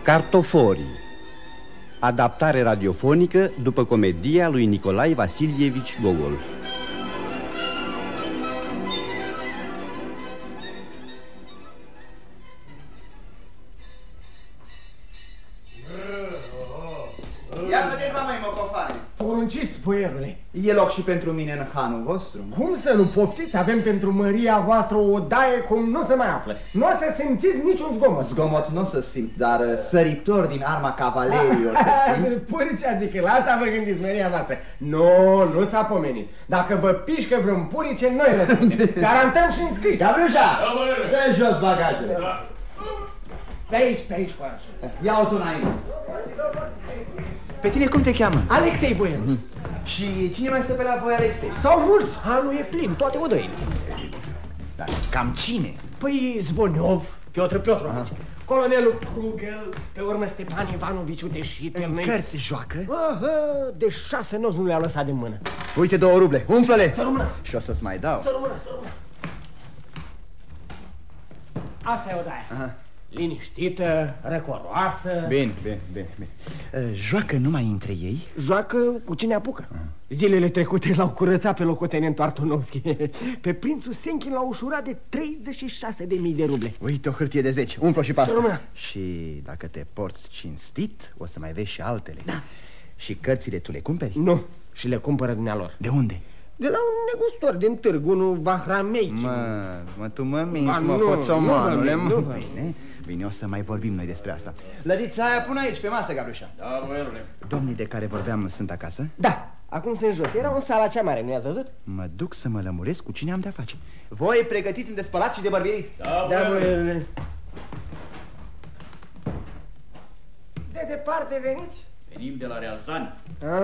Cartoforii. Adaptare radiofonică după comedia lui Nicolae Vasilievici Gogol. Ia vedeți, mai mocofane. Porunciți, boierule. E loc și pentru mine în hanul vostru? Cum să nu poftiți? Avem pentru măria voastră o daie cum nu se mai află. Nu o să simțiți niciun zgomot. Zgomot nu o să simt, dar săritor din arma cavaleriei o să simt. Purice, adică la asta vă gândiți, măria voastră. Nu s-a pomenit. Dacă vă pișcă vreun purice, noi răspundem. Garantăm și înscris. Gavrușa, dă jos bagajele. Pe aici, coașă. Ia-o tu înainte. Pe tine cum te cheamă? Alexei, boier. Și cine mai stă pe la voi, Alexei? Stau mulți, anul e plin, toate odăile. Dar cam cine? Păi Zvoniov, Piotr Piotrovici, colonelul Krugel, pe urmă Stepan Ivanoviciu de Șitel. În cărți joacă? De 6 noți nu le-au lăsat din mână. Uite 2 ruble, umflă-le. Să rămână. Și o să-ți mai dau. Să rămână. Asta e odaia. Liniștită, răcoroasă. Bine. Joacă numai între ei? Joacă cu cine apucă. Zilele trecute l-au curățat pe locotenentul Artunovski. Pe prințul Senchin l-au ușurat de 36.000 de ruble. Uite o hârtie de 10, umflă și pe asta. Rămână. Și dacă te porți cinstit, o să mai vezi și altele. Da. Și cărțile tu le cumperi? Nu, și le cumpără dumnealor. De unde? De la un negustor din târg, unul Vahramei. Tu mă minți, mă, hoțomanule. Bine, o să mai vorbim noi despre asta. Lădița aia pune aici, pe masă, Gavrușa. Da, boierule. Domnii de care vorbeam sunt acasă? Da, acum sunt jos. Era în sala cea mare, nu i-ați văzut? Mă duc să mă lămuresc cu cine am de-a face. Voi pregătiți-mi de spălat și de bărbirit. Da, boierule. De departe veniți? Venim de la Reazani.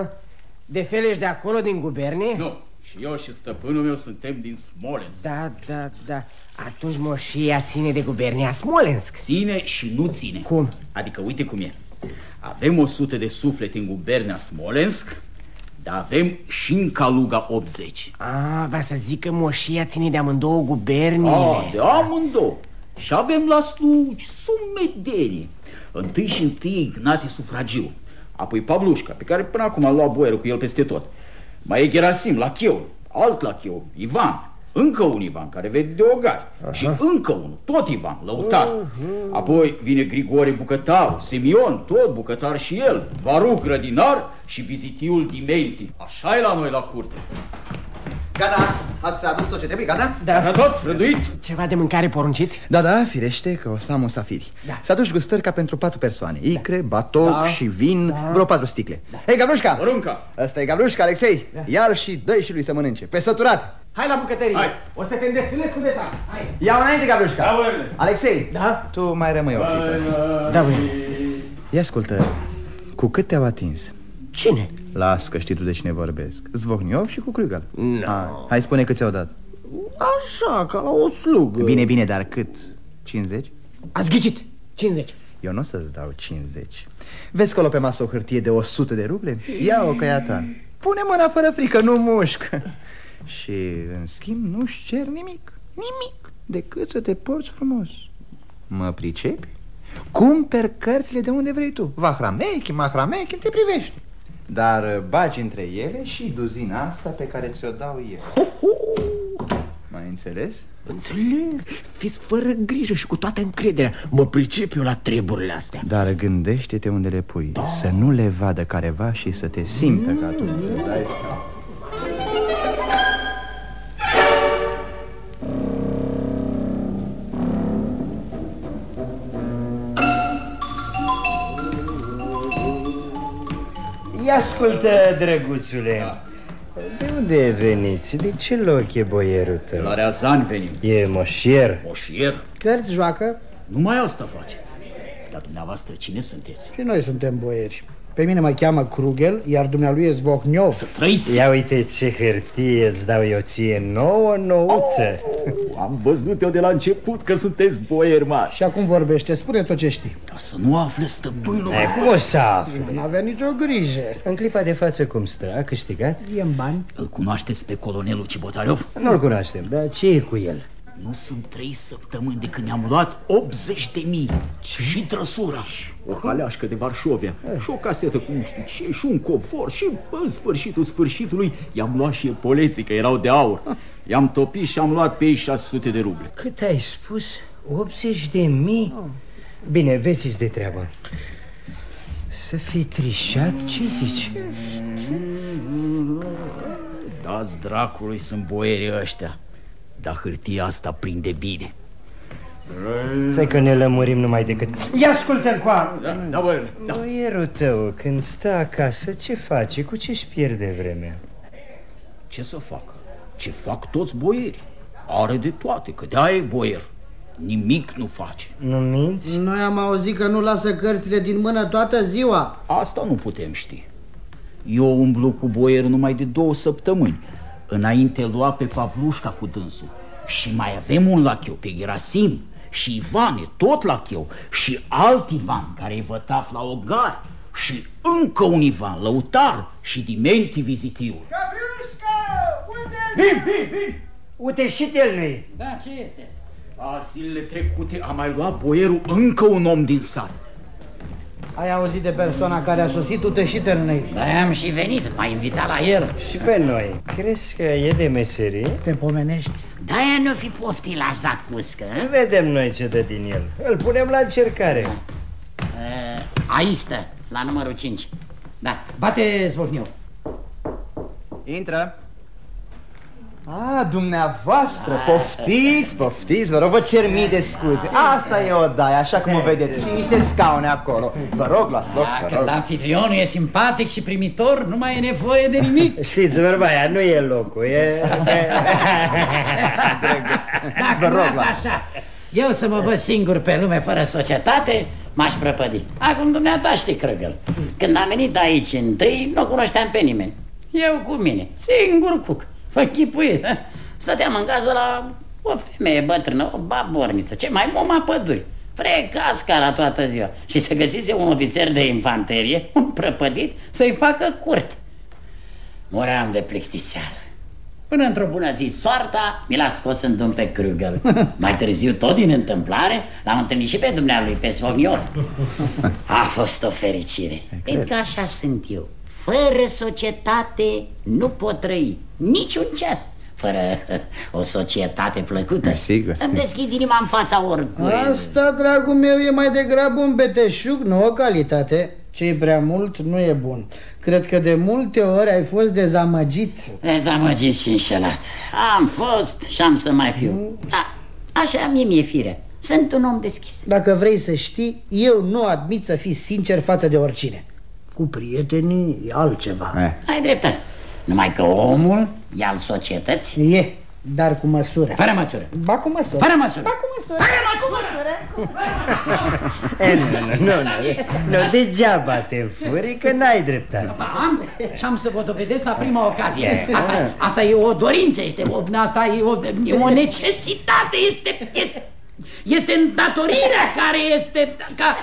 De Feleș de acolo, din gubernie? Nu, și eu și stăpânul meu suntem din Smolensk. Da. Atunci moșia ține de gubernia Smolensk. Ține și nu ține. Cum? Adică uite cum e. Avem 100 de suflete în gubernia Smolensk, dar avem și în Kaluga 80. Va să zic că moșia ține de amândouă guberniile. De amândouă. Și avem la slugi sumedenie. Întâi Ignati Sufragiu, apoi Pavlușca, pe care până acum a luat boierul cu el peste tot. Mai e Gerasim la Chieu, alt la Chieu, Ivan, încă un Ivan care vede de ogari. Și încă unul, tot Ivan, lăutar. Apoi vine Grigore Bucătar, Semion, tot bucătar și el, Varuc grădinar și vizitiul Dimenti. Așa e la noi la curte. Gata, ați adus tot ce trebuie, gata? Da, tot, rânduit. Ceva de mâncare porunciți? Da, firește că o să am musafiri. Să aduci gustări ca pentru 4 persoane. Icre, batoc și vin, vreo 4 sticle. Hei, Gavrușca! Mărunca! Ăsta e Gavrușca, Alexei. Iar și dă-i și lui să mănânce. Pe săturat! Hai la bucătărie. Hai. O să te îndestulesc cu detalii. Hai. Ia înainte, Gavrușca. Da, boierule. Alexei, Da? tu mai rămâi o clipă. Da, băi. Ia ascultă, cu cât te-au atins? Cine? Las că știi tu de cine vorbesc. Zvogniov și cu Krugel. No. Hai, spune cât ți-au dat. Așa, ca la o slugă. Bine, dar cât? 50? Ați ghicit, 50. Eu nu o să-ți dau 50. Vezi colo pe masă o hârtie de 100 de ruble? Ia-o că e a ta. Pune mâna fără frică, nu mușcă. Și în schimb nu-și cer nimic, decât să te porți frumos. Mă pricepi? Cumperi cărțile de unde vrei tu. Vahramechin, te privești. Dar bagi între ele și duzina asta pe care ți-o dau eu. M-ai înțeles? Înțeles, fiți fără grijă și cu toată încrederea. Mă pricep eu la treburile astea. Dar gândește-te unde le pui. Să nu le vadă careva și să te simtă ca tu. Dai seama. Ia ascultă, drăguțule. De unde veniți? De ce loc e boierul tău? De la Reazani venim. E moșier? Moșier? Cărți joacă? Numai asta face. Dar dumneavoastră cine sunteți? Și noi suntem boieri. Pe mine mă cheamă Krugel, iar dumnealui e Zvogniov. Să trăiți! Ia uite ce hârtie îți dau eu ție, nouță. Am văzut eu de la început că sunteți boieri mari. Și acum vorbește, spune tot ce știi. Dar să nu afle stăpânul. Cum o să afle? N-avea nicio grijă. În clipa de față cum stă? A câștigat? E în bani. Îl cunoașteți pe colonelul Cibotariov? Nu-l cunoaștem, dar ce e cu el? Nu sunt 3 săptămâni de când ne-am luat 80.000 și trăsura, o caleașcă de Varșovia și o casetă cu nu știu ce, și un covor. Și în sfârșitul sfârșitului i-am luat și epoleții, că erau de aur. I-am topit și am luat pe ei 600 de ruble. Cât ai spus? 80.000? Bine, vezi-ți de treabă. Să fii trișat, ce zici? Da-ți dracului, sunt boierii ăștia. Dar hârtia asta prinde bine. Stai că ne lămurim numai decât. Ia ascultă-l cu Da, bă, da. Boierul tău, când stă acasă, ce face? Cu ce-și pierde vremea? Ce să facă? Ce fac toți boierii? Are de toate, că de-aia e boier. Nimic nu face. Nu minți? Noi am auzit că nu lasă cărțile din mână toată ziua. Asta nu putem ști. Eu umblu cu boierul numai de 2 săptămâni. Înainte lua pe Pavlușca cu dânsul. Și mai avem un lacheu, pe Gerasim. Și Ivane, tot lacheu. Și alt Ivan, care e vătaf la Ogar. Și încă un Ivan, lăutar. Și Dimenti vizitiul. Gavriușca, unde? Uite și el nu-i. Da, ce este? Zilele trecute a mai luat boierul încă un om din sat. Ai auzit de persoana care a sosit uteșitel nei? Da, am și venit, m-a invitat la el. Și pe noi. Crezi că e de meserie? Te pomenești? Da-aia nu fi poftit la zacuscă. Vedem noi ce dă din el. Îl punem la încercare. Aici stă, la numărul 5. Da, bate Zvocniu. Intră. Dumneavoastră, poftiți, poftiți, vă rog, vă cer mii de scuze. Asta e o daie, așa cum o vedeți, și niște scaune acolo. Vă rog, luați loc, vă rog. Când anfitrionul e simpatic și primitor, nu mai e nevoie de nimic. Știți, vorba aia, nu e locul, e... Dacă așa, eu să mă văd singur pe lume fără societate, m-aș prăpădi. Acum dumneata știi, Krugel. Când am venit aici întâi, nu cunoșteam pe nimeni. Eu cu mine, singur cuc. Vă chipuiți, stăteam în gază la o femeie bătrână, o baborniță, ce mai moma păduri. Frecasca la toată ziua. Și se găsise un ofițer de infanterie, un prăpădit, să-i facă curte. Moream de plictiseală. Până într-o bună zi, soarta mi l-a scos în drum pe Krugel. Mai târziu, tot din întâmplare, l-am întâlnit și pe dumnealui, pe Svogniov. A fost o fericire. Pentru că așa sunt eu. Fără societate nu pot trăi niciun ceas fără o societate plăcută. Sigur. Îmi deschid inima în fața oricui. Asta, dragul meu, e mai degrabă un beteșug, nu o calitate. Ce-i prea mult nu e bun. Cred că de multe ori ai fost dezamăgit. Dezamăgit și înșelat. Am fost și am să mai fiu. Da, așa mi-e fire. Sunt un om deschis. Dacă vrei să știi, eu nu admit să fii sincer față de oricine. Cu prietenii e altceva. Ai dreptate. Numai că omul e al societății. E, dar cu măsură. Fără măsură. Ba cu măsură. Fără măsură. Ba cu măsură. Fără măsură. Nu, degeaba te furi, că n-ai dreptate. Am și am să vă dovedesc la prima ocazie. Asta e o dorință, asta e o necesitate, este îndatorirea care este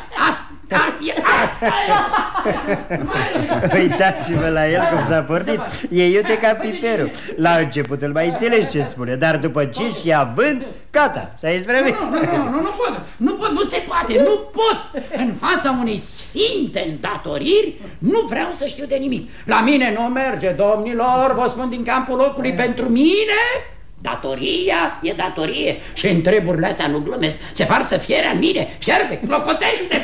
asta e. Uitați-vă la el cum s-a pornit. E iute ca piperul. La început îl mai înțelegi ce spune, dar după ce și având, gata, s-a isprăvit. Nu pot, nu se poate, nu pot. În fața unei sfinte îndatoriri nu vreau să știu de nimic. La mine nu merge, domnilor, vă spun din capul locului, pentru mine datoria e datorie și în treburile astea nu glumesc. Se varsă fierea în mine, fierbe, clocotește.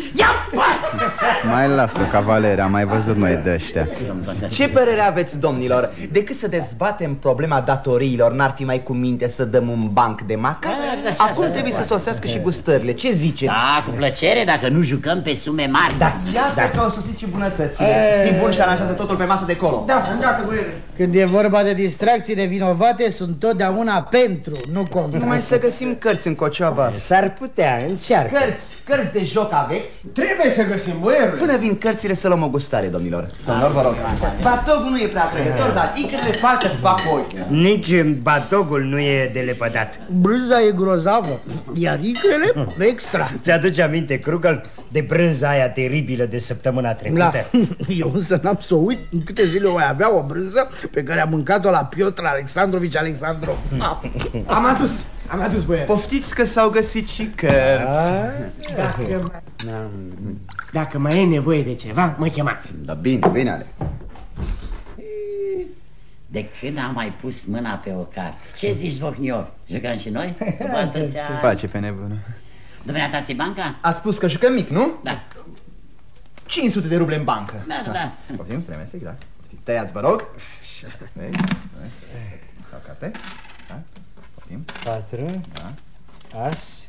Mai las-o, cavalere, am mai văzut noi de ăștia. Ce părere aveți, domnilor? Decât să dezbatem problema datoriilor, n-ar fi mai cu minte să dăm un banc de macă? Acum trebuie să sosească și gustările. Ce ziceți? Da, cu plăcere, dacă nu jucăm pe sume mari. Da, iată că au sosit și bunătățile. Fii bun și aranjează totul pe masă de colo. Da, când e vorba de distracții nevinovate, sunt totdeauna pentru, nu contra. Numai să găsim cărți în cocioaba. S-ar putea, încearcă. Cărți de joc aveți? Trebuie să găsim, boierule. Până vin cărțile să luăm o gustare, domnilor. Domnilor, vă rog. Batogul nu e prea pregător, dar icările facă îți fac ochi. Nici batogul nu e de lepădat. Brânza e grozavă, iar icrele extra. Ți-aduce aminte, Krugel, de brânza aia teribilă de săptămâna trecută? Eu însă n-am să uit în câte zile o avea o brânză pe care a mâncat-o la Piotr Alexandrovici Alexandrov. Am Am adus, boier. Poftiți că s-au găsit și cărți. Dacă mai e nevoie de ceva, mă chemați. Da, bine, bine, Ale. De când am mai pus mâna pe o carte? Ce zici, Zvocniov? Jucăm și noi? Ce face pe nebună? Dumneata ți banca? Ați spus că jucăm mic, nu? Da. 500 de ruble în bancă. Da. Poftim, să le amestec, da? Tăiați, vă rog. Carte. Da. Poftim. 4. Da. As.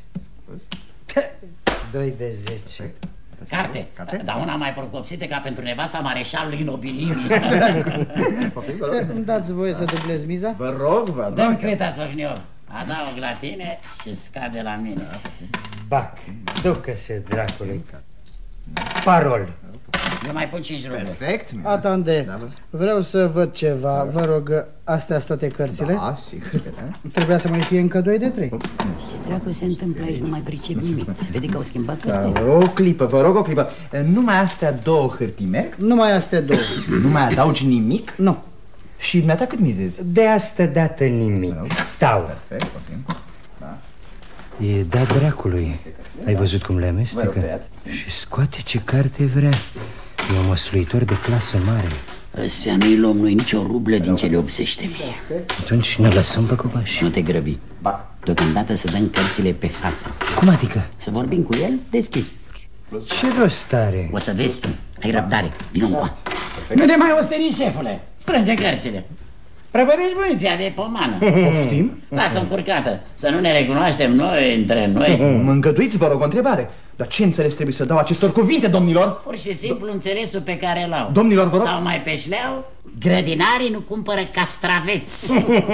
2 de 10. Carte? Dar una mai procopsită ca pentru nevasta mareșalului nobilimii. Poftim, vă rog. Îmi dați voie să dublez miza? Vă rog. Dă-mi creta, Zvocniov. Adaug la tine și scade la mine. Bac, ducă-se dracului. Parol. Eu mai pun 5 ruble. Perfect. Atande, vreau să văd ceva. Vă rog, astea sunt toate cărțile? Da, sigur că da. Trebuia să mai fie încă 2 de 3. Ce dracu se întâmplă aici? Nu mai pricep nimic. Se vede că au schimbat Da, cărțile. vă rog o clipă. Numai astea 2 hârtii merg? Numai astea 2. Nu mai adaugi nimic? Nu. Și dumneata cât mizezi? De asta dată nimic. Stau. Perfect, poftim. E da dracului. Ai văzut cum le amestecă? Și scoate ce carte vrea. E un măsluitor de clasă mare. Ăstea nu-i luăm noi nicio rublă din ce le obsește mie. Atunci ne lăsăm pe copaș. Nu te grăbi. Deocamdată să dăm cărțile pe față. Cum adică? Să vorbim cu el deschis. Ce rost are? O să vezi tu. Ai răbdare. Vino încoa. Nu te mai osteri, șefule. Strânge cărțile. Prăpădești muniția de pomană. Poftim? Lasă-o încurcată. Să nu ne recunoaștem noi între noi. Mă îngăduiți, vă rog, o întrebare. Dar ce înțeles trebuie să dau acestor cuvinte, domnilor? Pur și simplu înțelesul pe care l-au. Domnilor, vă rog. Sau mai pe șleau, grădinarii nu cumpără castraveți.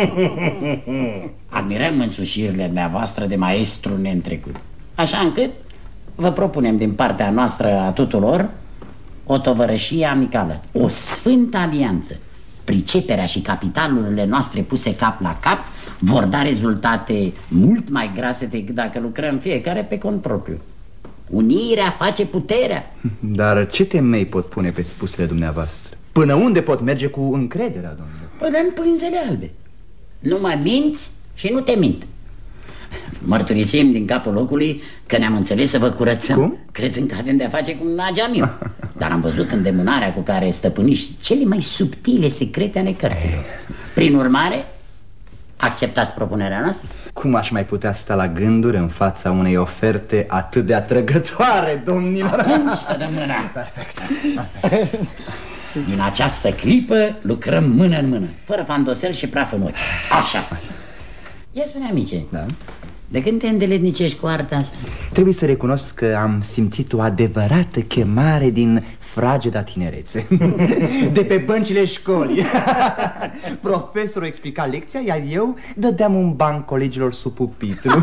Admirăm însușirile dumneavoastră de maestru neîntrecut. Așa încât vă propunem din partea noastră a tuturor o tovărășie amicală, o sfântă alianță. Priceperea și capitalurile noastre puse cap la cap vor da rezultate mult mai grase decât dacă lucrăm fiecare pe cont propriu. Unirea face puterea. Dar ce temei pot pune pe spusele dumneavoastră? Până unde pot merge cu încrederea, domnule? Până în pânzele albe. Nu mă minți și nu te mint. Mărturisim din capul locului că ne-am înțeles să vă curățăm. Cum? Crezând că avem de-a face cu un ageamiu. Dar am văzut îndemânarea cu care stăpâniști cele mai subtile secrete ale cărților. Prin urmare, acceptați propunerea noastră? Cum aș mai putea sta la gânduri în fața unei oferte atât de atrăgătoare, domnilor? Atunci să dăm mâna. Perfect. Din această clipă lucrăm mână în mână, fără fandosel și praf în ochi. Așa. Ia spune, amice, Da? de când te îndeletnicești cu arta asta? Trebuie să recunosc că am simțit o adevărată chemare din frageda tinerețe. De pe băncile școlii. Profesorul explica lecția, iar eu dădeam un banc colegilor sub pupitru.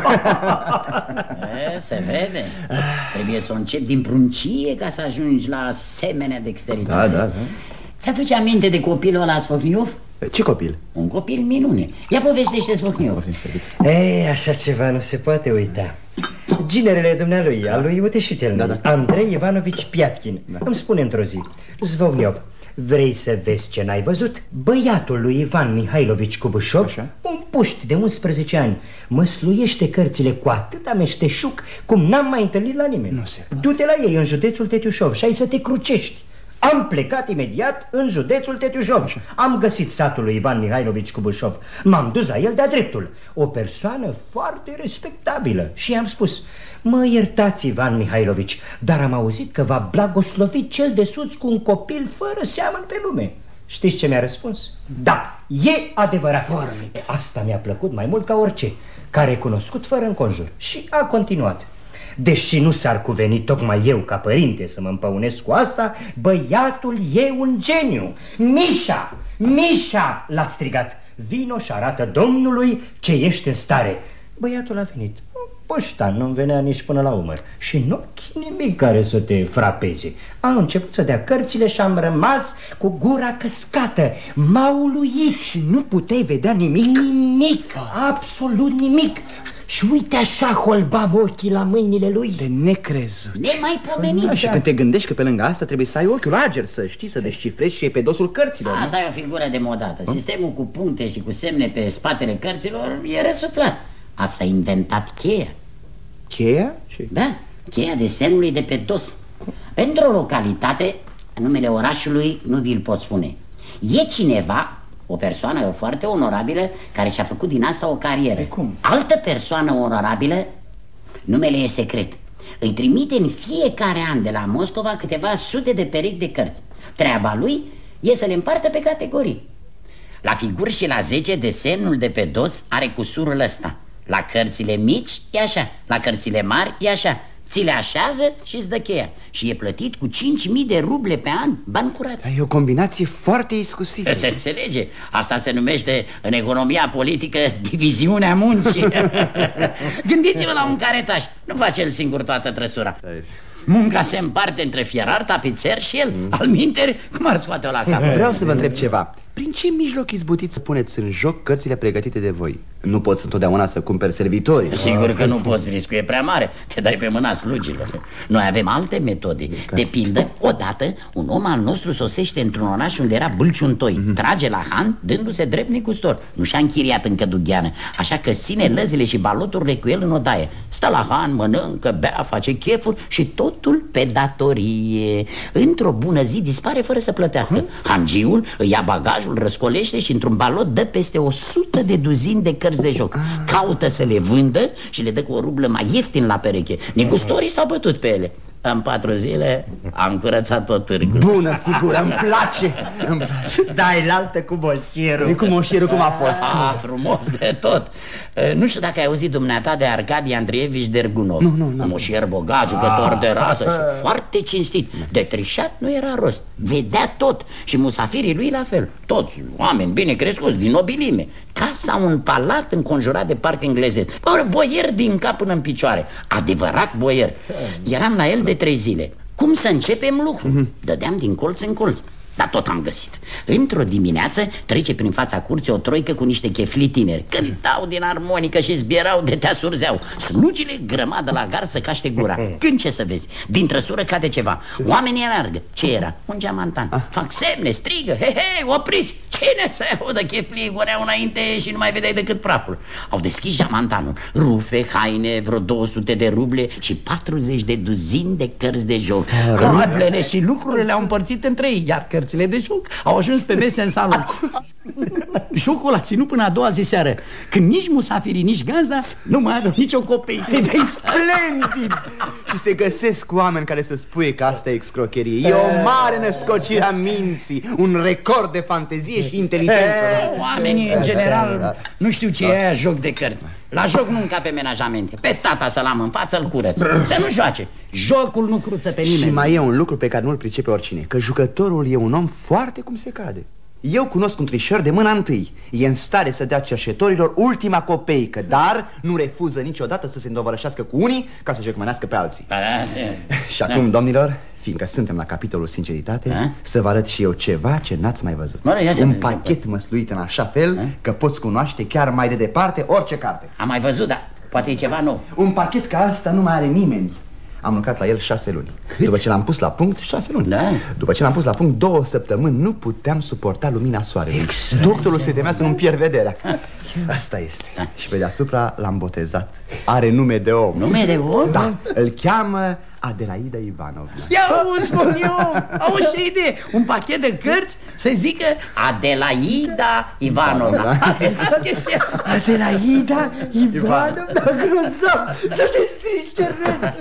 Se vede. Trebuie să o începi din pruncie ca să ajungi la asemenea dexteritate. Da. Ți-aduce aminte de copilul ăla Zvocniov? Ce copil? Un copil minune. Ia povestește, Zvocniov. Ei, așa ceva nu se poate uita. Ginerele dumnealui, al lui Uteșitelnului, Andrei Ivanovici Piatkin, îmi spune într-o zi: Zvocniov, vrei să vezi ce n-ai văzut? Băiatul lui Ivan Mihailovici Cubușov, un puști de 11 ani, măsluiește cărțile cu atâta meșteșuc cum n-am mai întâlnit la nimeni. Du-te la ei în județul Tetiușov și ai să te crucești. Am plecat imediat în județul Tetiușov. Am găsit satul lui Ivan Mihailovici Cubușov. M-am dus la el de-a dreptul. O persoană foarte respectabilă. Și i-am spus: mă iertați, Ivan Mihailovici, dar am auzit că v-a blagoslovit cel de sus cu un copil fără seamăn pe lume. Știți ce mi-a răspuns? Da, e adevărat. Asta mi-a plăcut mai mult ca orice. Că a recunoscut fără înconjur. Și a continuat: deși nu s-ar cuveni tocmai eu ca părinte să mă împăunesc cu asta, băiatul e un geniu. Mișa, Mișa, l-a strigat, vino și arată domnului ce ești în stare. Băiatul a venit, poștan, nu-mi venea nici până la umăr și în ochi nimic care să te frapeze. A început să dea cărțile și am rămas cu gura căscată. M-a uluit. Și nu puteai vedea nimic? Nimic, absolut nimic. Și uite așa holbam ochii la mâinile lui. De necrezut. Nemaipomenit. Și când te gândești că pe lângă asta trebuie să ai ochiul ager, să știi să descifrezi și pe dosul cărților. Asta e o figură demodată. Sistemul cu puncte și cu semne pe spatele cărților e răsuflat. s-a inventat cheia. Cheia? Da, cheia desenului de pe dos. Într-o localitate, numele orașului nu vi-l pot spune. E cineva, o persoană foarte onorabilă, care și-a făcut din asta o carieră. Cum? Altă persoană onorabilă, numele e secret, îi trimite în fiecare an de la Moscova câteva sute de perechi de cărți. Treaba lui e să le împartă pe categorii. La figuri și la 10 desenul de pe dos are cusurul ăsta. La cărțile mici e așa, la cărțile mari e așa. Ți le așează și îți dă cheia. Și e plătit cu 5.000 de ruble pe an, bani curați. E o combinație foarte iscusivă. Se înțelege. Asta se numește în economia politică diviziunea muncii. Gândiți-vă la un caretaș. Nu face el singur toată trăsura. Munca se împarte între fierar, tapițer și el. Alminteri, cum ar scoate-o la cap? Vreau să vă întreb ceva. Prin ce mijloc izbutiți să puneți în joc cărțile pregătite de voi? Nu poți întotdeauna să cumperi servitorii. Sigur că nu poți, riscul e prea mare. Te dai pe mâna slugilor. Noi avem alte metode. De pildă, odată un om al nostru sosește într-un oraș unde era bâlciuntoi. Trage la han, dându-se drept negustor. Nu și-a închiriat încă dugheană, așa că ține lăzile și baloturile cu el în odaie. Stă la han, mănâncă, bea, face chefuri și totul pe datorie. Într-o bună zi dispare fără să plătească. Hangiul îi ia bagajul, răscolește și într-un balot dă peste 100 de duzini de cărți de joc. Caută să le vândă și le dă cu o rublă mai ieftin la pereche. Negustorii s-au bătut pe ele. În 4 zile am curățat tot târgul. Bună figură, îmi place. Dai la-altă cu moșierul. Cu moșierul cum a fost? Frumos de tot. Nu știu dacă ai auzit dumneata de Arcadi Andreevici Dergunov. Nu. Moșier bogat, jucător de rază și foarte cinstit. De trișat nu era rost. Vedea tot. Și musafirii lui la fel. Toți oameni bine crescuți, din nobilime. Casa un palat înconjurat de parc englezesc. Boier din cap până în picioare. Adevărat boier. Eram la el de 3 zile. Cum să începem lucru? Dădeam din colț în colț. Dar tot am găsit. Într-o dimineață trece prin fața curții o troică cu niște chefli tineri. Cântau din armonică și zbierau de te asurzeau. Slugile grămadă la gar să caște gura. Când ce să vezi? Din trăsură cade ceva. Oamenii alergă. Ce era? Un geamantan. Fac semne, strigă. Hei, opriți! Cine să audă cheflii goneau înainte și nu mai vedeai decât praful? Au deschis geamantanul. Rufe, haine, vreo 200 de ruble și 40 de duzini de cărți de joc. Rublele și lucrurile le-au împărțit între ei, iar cărțile de joc au ajuns pe mese în salon. Jocul a ținut până a doua zi seară, când nici musafirii, nici gazda nu mai aveau nicio copeică. E splendid! Și se găsesc oameni care să spui că asta e excrocherie. E o mare născocire a minții, un record de fantezie și inteligență. Oamenii, în general, nu știu ce e aia joc de cărți. La joc nu încape menajamente. Pe tata să-l am în față, îl curăț. Să nu joace. Jocul nu cruță pe nimeni. Și mai e un lucru pe care nu-l pricepe oricine, că jucătorul e un om foarte cum se cade. Eu cunosc un trișor de mâna întâi. E în stare să dea cerșetorilor ultima copeică, dar nu refuză niciodată să se îndovărășească cu unii ca să-și recomănească pe alții. Și acum, domnilor, fiindcă suntem la capitolul sinceritate, să vă arăt și eu ceva ce n-ați mai văzut. Un pachet măsluit în așa fel că poți cunoaște chiar mai de departe orice carte. Am mai văzut, dar poate e ceva nou. Un pachet ca asta nu mai are nimeni. Am lucrat la el 6 luni. După ce l-am pus la punct, 6 luni. După ce l-am pus la punct 2 săptămâni, nu puteam suporta lumina soarelui. Doctorul se temea să nu-mi pierd vederea. Asta este. Și pe deasupra l-am botezat. Are nume de om. Nume de om? Da, îl cheamă Adelaida Ivanovna. Ia spun eu, auzi ce idee. Un pachet de cărți să zică Adelaida Ivanovna. Adelaida Ivanovna, grozav, să te strici de râs.